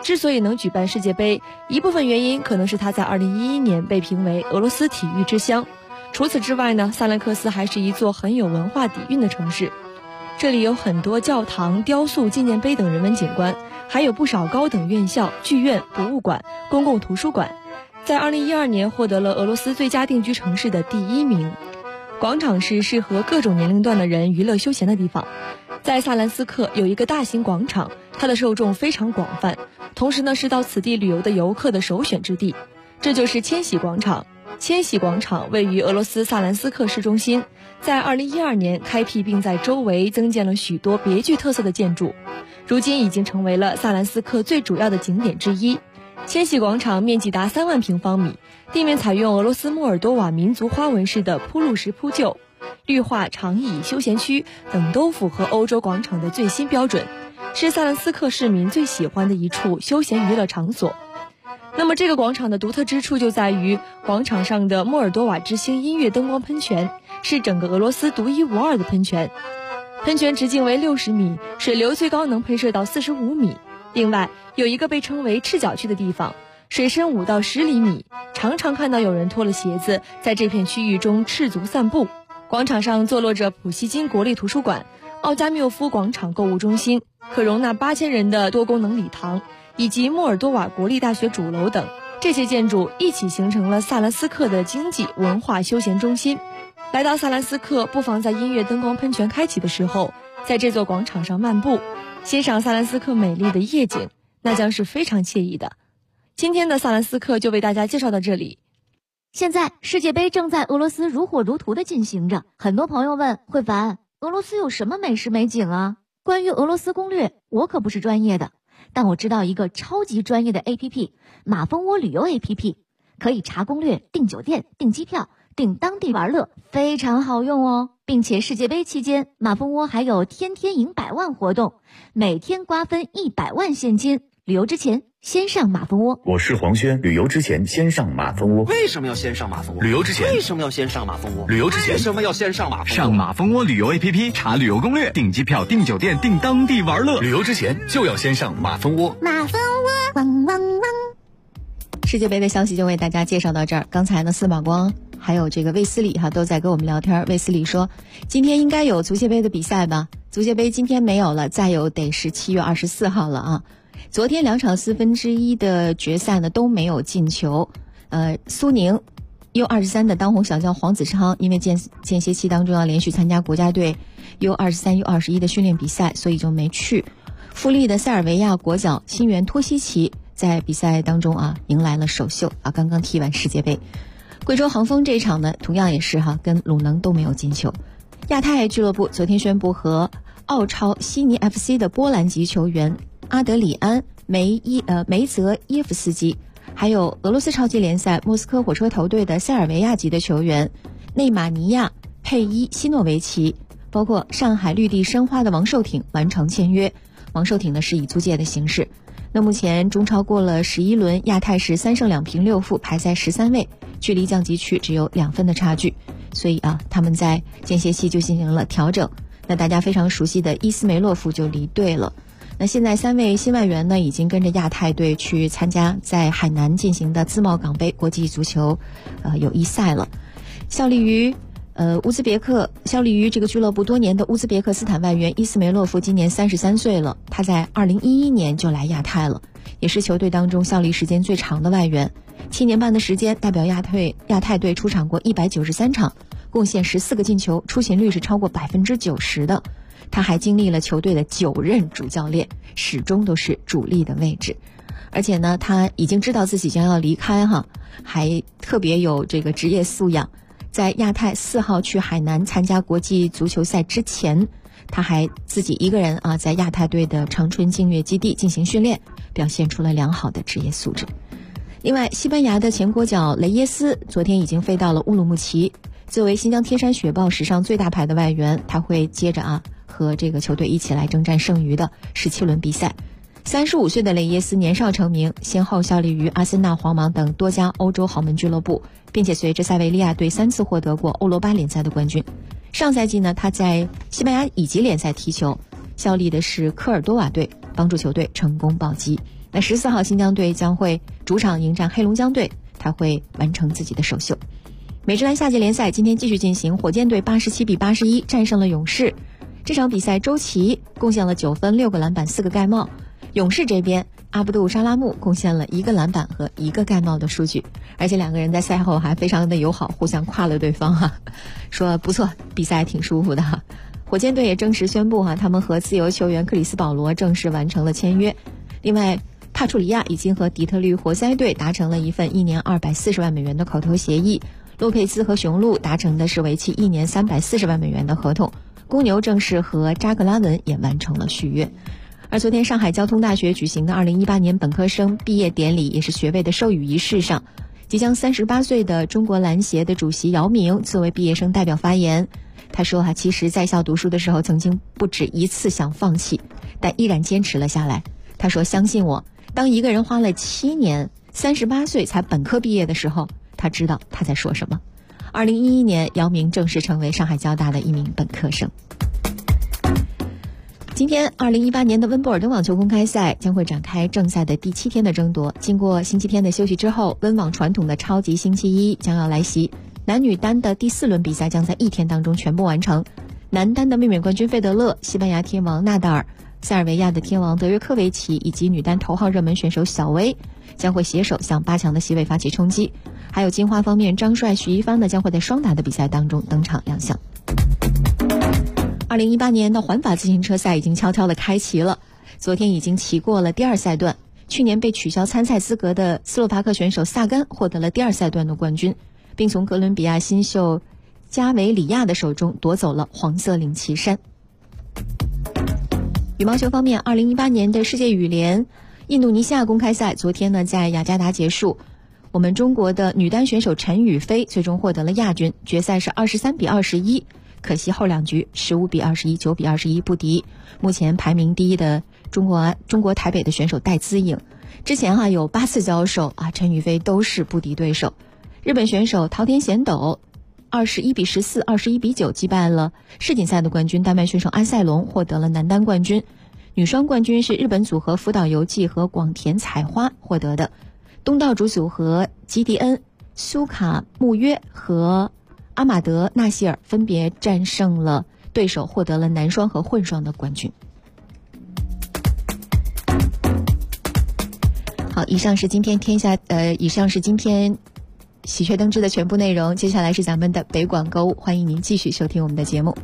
之所以能举办世界杯，一部分原因可能是它在2011年被评为俄罗斯体育之乡。除此之外呢，萨兰克斯还是一座很有文化底蕴的城市，这里有很多教堂、雕塑、纪念碑等人文景观，还有不少高等院校、剧院、博物馆、公共图书馆。在2012年获得了俄罗斯最佳定居城市的第1名。广场是适合各种年龄段的人娱乐休闲的地方。在萨兰斯克有一个大型广场，它的受众非常广泛，同时呢是到此地旅游的游客的首选之地。这就是千禧广场。千禧广场位于俄罗斯萨兰斯克市中心，在2012年开辟，并在周围增建了许多别具特色的建筑，如今已经成为了萨兰斯克最主要的景点之一。千禧广场面积达3万平方米，地面采用俄罗斯莫尔多瓦民族花纹式的铺路石铺就，绿化、长椅、休闲区等都符合欧洲广场的最新标准，是萨兰斯克市民最喜欢的一处休闲娱乐场所。那么这个广场的独特之处就在于广场上的莫尔多瓦之星音乐灯光喷泉，是整个俄罗斯独一无二的喷泉。喷泉直径为60米，水流最高能喷射到45米。另外有一个被称为赤脚区的地方，水深5到10厘米，常常看到有人脱了鞋子在这片区域中赤足散步。广场上坐落着普希金国立图书馆、奥加缪夫广场购物中心，可容纳8000人的多功能礼堂，以及莫尔多瓦国立大学主楼等，这些建筑一起形成了萨兰斯克的经济、文化、休闲中心。来到萨兰斯克，不妨在音乐灯光喷泉开启的时候，在这座广场上漫步，欣赏萨兰斯克美丽的夜景，那将是非常惬意的。今天的萨兰斯克就为大家介绍到这里。
现在世界杯正在俄罗斯如火如荼的进行着，很多朋友问慧凡，俄罗斯有什么美食美景啊？关于俄罗斯攻略，我可不是专业的，但我知道一个超级专业的 APP， 马蜂窝旅游 APP， 可以查攻略、订酒店、订机票、订当地玩乐，非常好用哦。并且世界杯期间，马蜂窝还有天天赢100万活动，每天瓜分100万现金。旅游之前先上马蜂窝。
我是黄轩，旅游之前先上马蜂窝。
为什么要先上马蜂窝？
旅游之前
为什么要先上马蜂窝？
旅游之前
为什么要先上马蜂窝？
上马蜂窝旅游 APP 查旅游攻略，订机票、订酒店、订当地玩乐。旅游之前就要先上马蜂窝。
马蜂窝，汪汪汪！
世界杯的消息就为大家介绍到这儿。刚才呢，司马光还有这个卫斯理都在跟我们聊天。卫斯理说，今天应该有足协杯的比赛吧？足协杯今天没有了，再有得是7月24号了啊。昨天2场1/4的决赛呢都没有进球。苏宁 U23 的当红小将黄子昌因为间歇期当中要连续参加国家队 U23、U21 的训练比赛，所以就没去。富力的塞尔维亚国脚新援托西奇在比赛当中迎来了首秀刚刚踢完世界杯。贵州航风这一场呢同样也是跟鲁能都没有进球。亚太俱乐部昨天宣布和奥超悉尼 FC 的波兰籍球员阿德里安梅泽耶夫斯基，还有俄罗斯超级联赛莫斯科火车头队的塞尔维亚籍的球员内马尼亚佩伊西诺维奇，包括上海绿地申花的王寿挺完成签约。王寿挺呢是以租借的形式。那目前中超过了11轮，亚太是3胜2平6负，排在13位，距离降级区只有2分的差距。所以他们在间歇期就进行了调整。那大家非常熟悉的伊斯梅洛夫就离队了。那现在3位新外援呢，已经跟着亚太队去参加在海南进行的自贸港杯国际足球友谊赛了。效力于这个俱乐部多年的乌兹别克斯坦外援伊斯梅洛夫今年33岁了，他在2011年就来亚太了，也是球队当中效力时间最长的外援。7年半的时间，代表亚太队出场过193场，贡献14个进球，出勤率是超过90%的。他还经历了球队的9任主教练，始终都是主力的位置。而且呢，他已经知道自己将要离开还特别有这个职业素养。在亚太4号去海南参加国际足球赛之前，他还自己一个人在亚太队的长春净月基地进行训练，表现出了良好的职业素质。另外，西班牙的前国脚雷耶斯昨天已经飞到了乌鲁木齐，作为新疆天山雪豹史上最大牌的外援，他会接着和这个球队一起来征战剩余的17轮比赛。35岁的雷耶斯年少成名，先后效力于阿森纳、皇马等多家欧洲豪门俱乐部，并且随着塞维利亚队3次获得过欧罗巴联赛的冠军。上赛季呢，他在西班牙乙级联赛踢球，效力的是科尔多瓦队，帮助球队成功保级。 那14号新疆队将会主场迎战黑龙江队，他会完成自己的首秀。美职篮夏季联赛今天继续进行，火箭队87比81战胜了勇士。这场比赛周琦贡献了9分、6个篮板、4个盖帽。勇士这边阿卜杜沙拉木贡献了1个篮板和1个盖帽的数据，而且两个人在赛后还非常的友好，互相夸了对方说不错，比赛挺舒服的火箭队也正式宣布他们和自由球员克里斯保罗正式完成了签约。另外帕楚里亚已经和底特律活塞队达成了一份1年240万美元的口头协议，洛佩兹和雄鹿达成的是为期1年340万美元的合同，公牛正式和扎克拉文也完成了续约。而昨天上海交通大学举行的2018年本科生毕业典礼，也是学位的授予仪式上，即将38岁的中国篮协的主席姚明作为毕业生代表发言。他说其实在校读书的时候曾经不止一次想放弃，但依然坚持了下来。他说相信我，当一个人花了7年38岁才本科毕业的时候，他知道他在说什么。2011年姚明正式成为上海交大的一名本科生。今天2018年的温布尔登网球公开赛将会展开正赛的第7天的争夺。经过星期天的休息之后，温网传统的超级星期一将要来袭。男女单的第4轮比赛将在1天当中全部完成。男单的卫冕冠军费德勒、西班牙天王纳达尔、塞尔维亚的天王德约科维奇以及女单头号热门选手小威将会携手向8强的席位发起冲击。还有金花方面，张帅、徐一帆呢将会在双打的比赛当中登场亮相。2018年的环法自行车赛已经悄悄地开启了，昨天已经骑过了第2赛段。去年被取消参赛资格的斯洛伐克选手萨甘获得了第2赛段的冠军，并从哥伦比亚新秀加维里亚的手中夺走了黄色领旗衫。羽毛球方面，2018年的世界羽联印度尼西亚公开赛昨天呢在雅加达结束。我们中国的女单选手陈雨菲最终获得了亚军，决赛是23比21，可惜后2局15比21、9比21不敌目前排名第1的中国台北的选手戴资颖。之前有8次交手陈雨菲都是不敌对手。日本选手桃田贤斗21比14、21比9击败了世锦赛的冠军丹麦选手安塞龙，获得了男单冠军。女双冠军是日本组合福岛由纪和广田彩花获得的。东道主组合吉迪恩、苏卡穆约和阿马德纳希尔分别战胜了对手，获得了男双和混双的冠军。好，以上是今天喜鹊登枝的全部内容，接下来是咱们的北广购物，欢迎您继续收听我们的节目。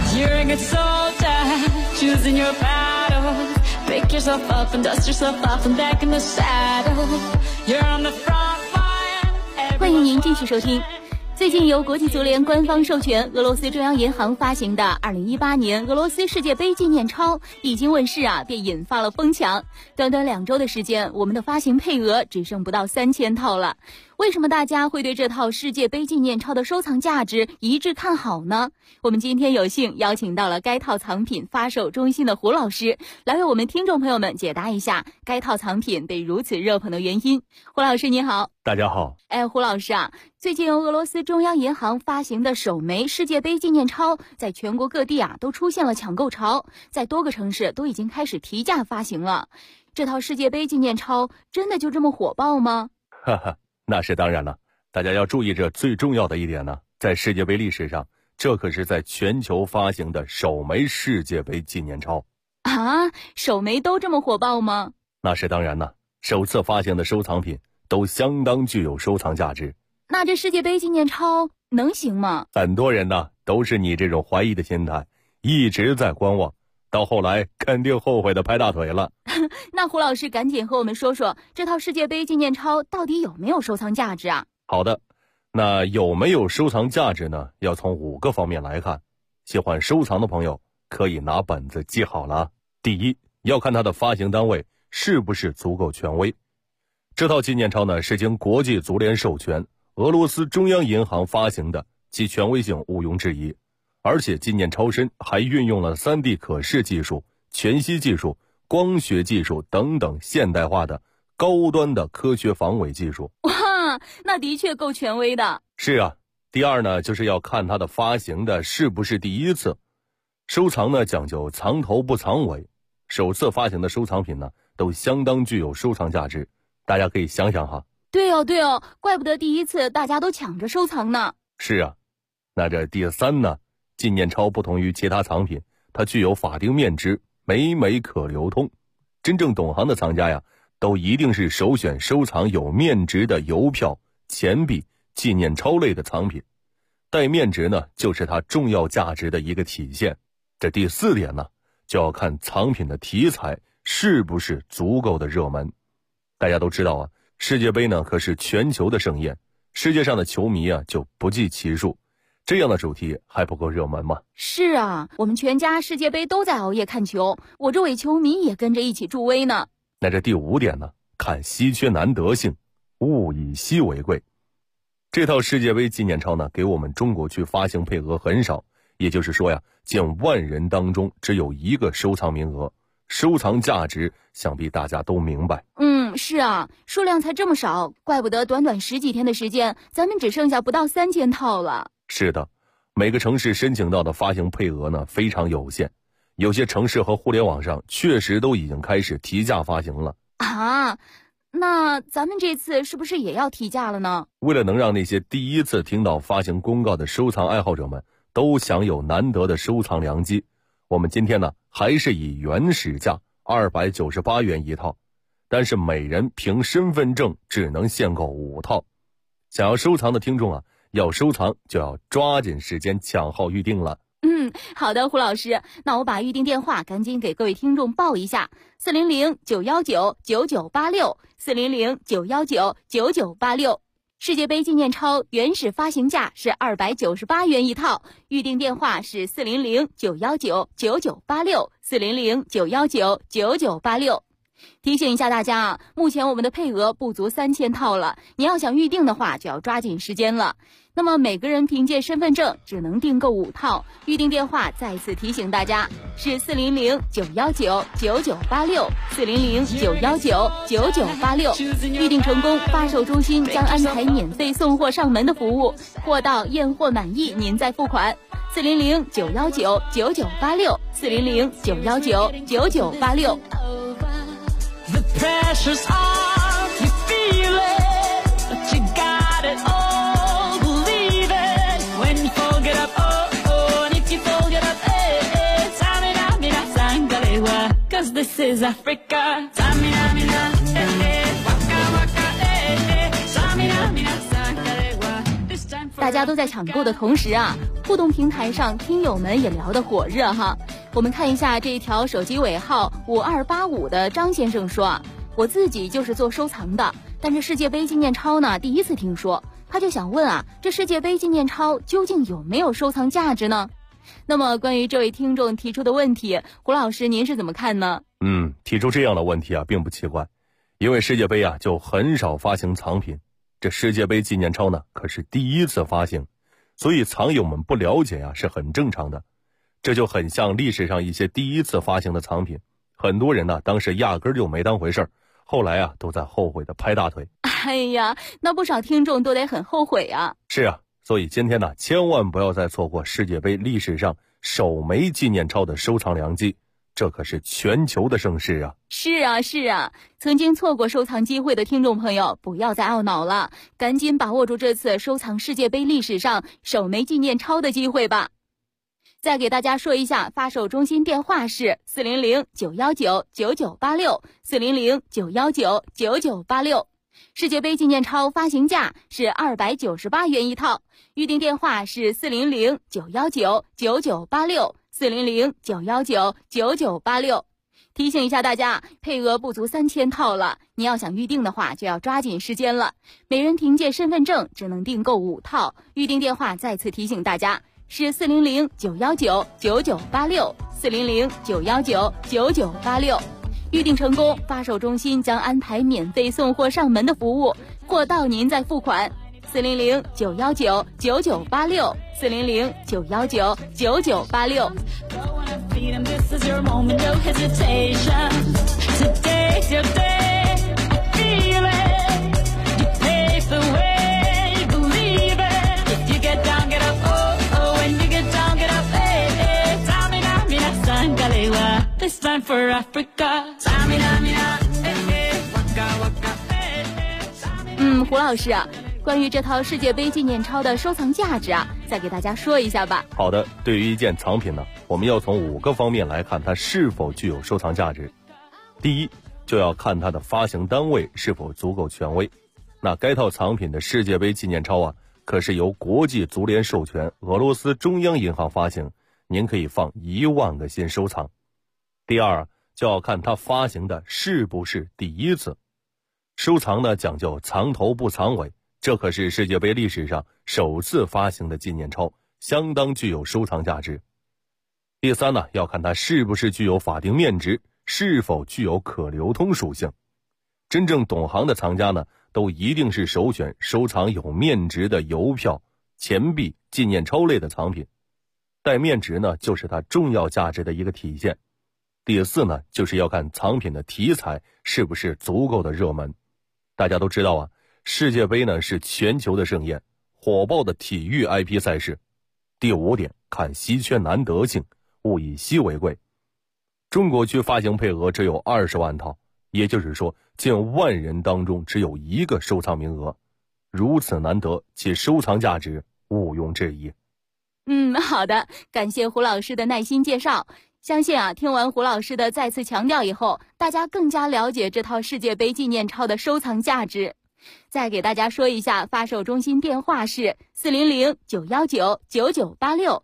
欢迎您继续收听。最近由国际足联官方授权，俄罗斯中央银行发行的2018年俄罗斯世界杯纪念钞一经问世便引发了疯抢。短短2周的时间，我们的发行配额只剩不到3000套了。为什么大家会对这套世界杯纪念钞的收藏价值一致看好呢？我们今天有幸邀请到了该套藏品发售中心的胡老师，来为我们听众朋友们解答一下该套藏品被如此热捧的原因。胡老师您好。
大家好。
胡老师最近由俄罗斯中央银行发行的首枚世界杯纪念钞在全国各地都出现了抢购潮，在多个城市都已经开始提价发行了。这套世界杯纪念钞真的就这么火爆吗？
哈哈，那是当然了。大家要注意这最重要的一点呢，在世界杯历史上，这可是在全球发行的首枚世界杯纪念钞
首枚都这么火爆吗？
那是当然了，首次发行的收藏品都相当具有收藏价值。
那这世界杯纪念钞能行吗？
很多人呢都是你这种怀疑的心态，一直在观望，到后来肯定后悔的拍大腿了。
那胡老师赶紧和我们说说，这套世界杯纪念钞到底有没有收藏价值啊？
好的，那有没有收藏价值呢？要从5个方面来看。喜欢收藏的朋友可以拿本子记好了。第一，要看它的发行单位是不是足够权威。这套纪念钞呢是经国际足联授权，俄罗斯中央银行发行的，其权威性毋庸置疑。而且纪念钞身还运用了 3D 可视技术、全息技术、光学技术等等现代化的高端的科学防伪技术。
哇，那的确够权威的。
是啊。第二呢，就是要看它的发行的是不是第1次。收藏呢讲究藏头不藏尾，首次发行的收藏品呢， 都相当具有收藏价值。大家可以想想哈。
对哦，怪不得第一次大家都抢着收藏呢。
是啊，那这第三呢，纪念钞不同于其他藏品，它具有法定面值，每每可流通。真正懂行的藏家呀，都一定是首选收藏有面值的邮票、钱币、纪念钞类的藏品。带面值呢，就是它重要价值的一个体现。这第4点呢，就要看藏品的题材是不是足够的热门。大家都知道啊，世界杯呢可是全球的盛宴，世界上的球迷啊就不计其数，这样的主题还不够热门吗？
是啊，我们全家世界杯都在熬夜看球，我这位球迷也跟着一起助威呢。
那这第5点呢，看稀缺难得性，物以稀为贵。这套世界杯纪念钞呢，给我们中国区发行配额很少，也就是说呀，近万人当中只有1个收藏名额，收藏价值想必大家都明白。
是啊，数量才这么少，怪不得短短10几天的时间，咱们只剩下不到3000套了。
是的，每个城市申请到的发行配额呢非常有限，有些城市和互联网上确实都已经开始提价发行了
啊。那咱们这次是不是也要提价了呢？
为了能让那些第一次听到发行公告的收藏爱好者们都享有难得的收藏良机，我们今天呢还是以原始价298元一套，但是每人凭身份证只能限购5套。想要收藏的听众啊，要收藏就要抓紧时间抢号预定了。
好的，胡老师，那我把预定电话赶紧给各位听众报一下：400-919-9986 400-919-9986。世界杯纪念钞原始发行价是298元一套，预定电话是400-919-9986 400-919-9986。提醒一下大家啊，目前我们的配额不足3000套了，你要想预定的话就要抓紧时间了。那么每个人凭借身份证只能订购5套，预定电话再次提醒大家是400-919-9986 400-919-9986。预定成功，发售中心将安排免费送货上门的服务，货到验货满意您再付款。400-919-9986 400-919-9986。
The pressure's on, you feel it, but you got it all, believe it, when you fold it up, oh, and if you fold it up, Samina, mina, sangalewa, cause this is Africa, Samina, mina, waka, waka, Samina, mina, sangalewa, this time for
大家都在抢购的同时啊，互动平台上听友们也聊得火热哈。我们看一下这一条手机尾号5285的张先生说啊，我自己就是做收藏的，但是世界杯纪念钞呢第一次听说，他就想问啊，这世界杯纪念钞究竟有没有收藏价值呢？那么关于这位听众提出的问题，胡老师您是怎么看呢？
提出这样的问题啊并不奇怪，因为世界杯啊就很少发行藏品，这世界杯纪念钞呢可是第一次发行，所以藏友们不了解啊是很正常的。这就很像历史上一些第一次发行的藏品，很多人呢当时压根就没当回事儿，后来啊都在后悔的拍大腿。
哎呀，那不少听众都得很后悔啊。
是啊，所以今天呢千万不要再错过世界杯历史上首枚纪念钞的收藏良机，这可是全球的盛事啊。
是啊，曾经错过收藏机会的听众朋友不要再懊恼了，赶紧把握住这次收藏世界杯历史上首枚纪念钞的机会吧。再给大家说一下，发售中心电话是400-919-9986 400-919-9986。世界杯纪念钞发行价是298元一套，预定电话是400-919-9986 400-919-9986。提醒一下大家，配额不足3000套了，你要想预定的话就要抓紧时间了。每人凭借身份证只能订购5套，预定电话再次提醒大家是400-919-9986 400-919-9986。预定成功，发售中心将安排免费送货上门的服务，货到您再付款。400-919-9986 400-919-9986。
This is your moment, no hesitation. Today's your day, feel it. You pave the way, believe it. If you get down, get up, oh, when you get down, get up, hey. Tamina, mina, sangalewa. This time for Africa. Tamina, mina.
胡老师啊，关于这套世界杯纪念钞的收藏价值啊，再给大家说一下吧。
好的，对于一件藏品呢，我们要从5个方面来看它是否具有收藏价值。第一，就要看它的发行单位是否足够权威。那该套藏品的世界杯纪念钞啊，可是由国际足联授权，俄罗斯中央银行发行，您可以放1万个心收藏。第二，就要看它发行的是不是第一次。收藏呢讲究藏头不藏尾，这可是世界杯历史上首次发行的纪念钞，相当具有收藏价值。第三呢，要看它是不是具有法定面值，是否具有可流通属性。真正懂行的藏家呢，都一定是首选收藏有面值的邮票、钱币、纪念钞类的藏品。带面值呢，就是它重要价值的一个体现。第四呢，就是要看藏品的题材是不是足够的热门。大家都知道啊，世界杯呢是全球的盛宴，火爆的体育 IP 赛事。第5点，看稀缺难得性，物以稀为贵。中国区发行配额只有20万套，也就是说近万人当中只有1个收藏名额，如此难得，其收藏价值毋庸置疑。
好的，感谢胡老师的耐心介绍。相信啊，听完胡老师的再次强调以后，大家更加了解这套世界杯纪念钞的收藏价值。再给大家说一下，发售中心电话是400-919-9986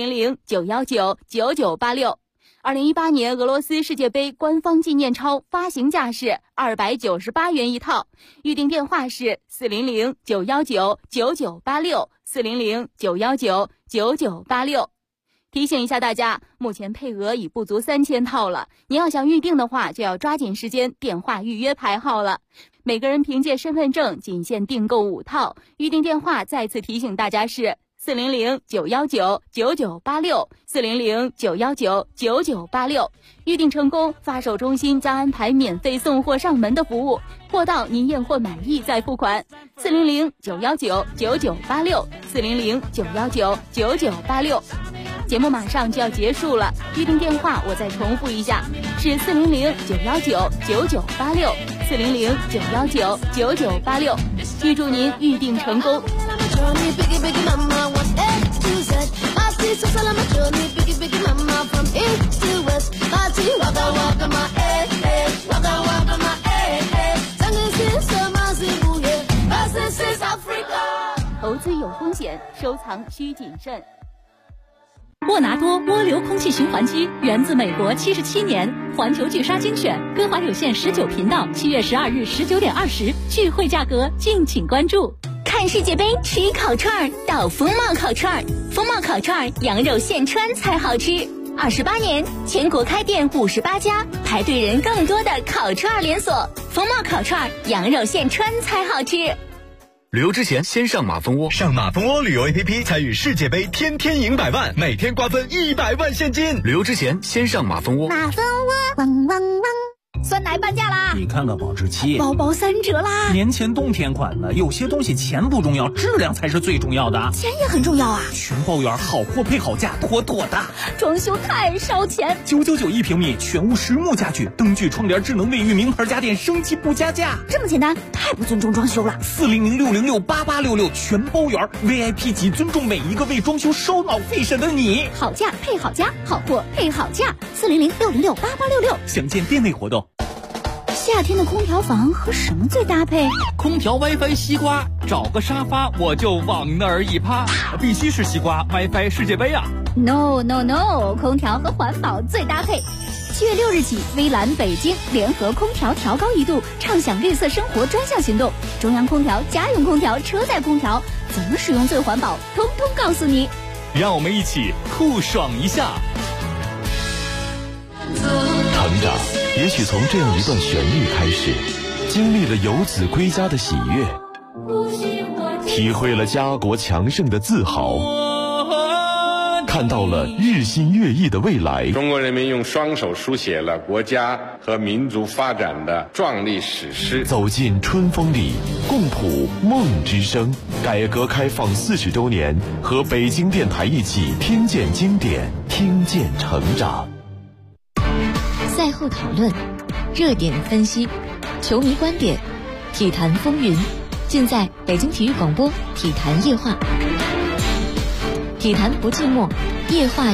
400-919-9986。2018年俄罗斯世界杯官方纪念钞发行价是298元一套，预订电话是400-919-9986 400-919-9986。提醒一下大家，目前配额已不足3000套了，您要想预定的话，就要抓紧时间电话预约排号了。每个人凭借身份证仅限订购5套，预订电话再次提醒大家是400-919-9986 400-919-9986。预订成功，发售中心将安排免费送货上门的服务，货到您验货满意再付款。400-919-9986 400-919-9986。节目马上就要结束了，预订电话我再重复一下，是400-919-9986 400-919-9986。预祝您预订成功。投资有风险，收藏需谨慎。
沃拿多涡流空气循环机源自美国77年，环球巨鲨精选，歌华有线19频道，7月12日19点20，聚会价格敬请关注。
看世界杯吃烤串到风貌烤串，风貌烤串羊肉现穿才好吃。28年，全国开店58家，排队人更多的烤串连锁。风貌烤串羊肉现穿才好吃。
旅游之前先上马蜂窝，
上马蜂窝旅游 APP 参与世界杯，天天赢100万，每天瓜分100万现金。
旅游之前先上马蜂窝。
马蜂窝，汪汪汪！
酸奶半价啦！
你看看保质期，
包包3折啦！
年前冬天款的，有些东西钱不重要，质量才是最重要的。
钱也很重要啊！
全包圆，好货配好价，妥妥的。
装修太烧钱
，999一平米，全屋实木家具，灯具、窗帘、智能卫浴，名牌家电，升级不加价。
这么简单，太不尊重装修了。
400-606-8866，全包圆 ，VIP 级，尊重每一个为装修烧脑费神的你。
好价配好家，好货配好价。400-606-8866，
详见店内活动。
夏天的空调房和什么最搭配？
空调 WiFi 西瓜，找个沙发我就往那儿一趴，必须是西瓜 WiFi 世界杯啊
！No， 空调和环保最搭配。7月6日起，微蓝北京联合空调调高1度，畅享绿色生活专项行动。中央空调、家用空调、车载空调，怎么使用最环保，通通告诉你。
让我们一起酷爽一下。
成长也许从这样一段旋律开始，经历了游子归家的喜悦，体会了家国强盛的自豪，看到了日新月异的未来。
中国人民用双手书写了国家和民族发展的壮丽史诗。
走进春风里，共谱梦之声。改革开放40周年，和北京电台一起听见经典，听见成长。
赛后讨论，热点分析，球迷观点，体坛风云， 尽在北京体育广播体坛夜话。体坛不寂寞，夜话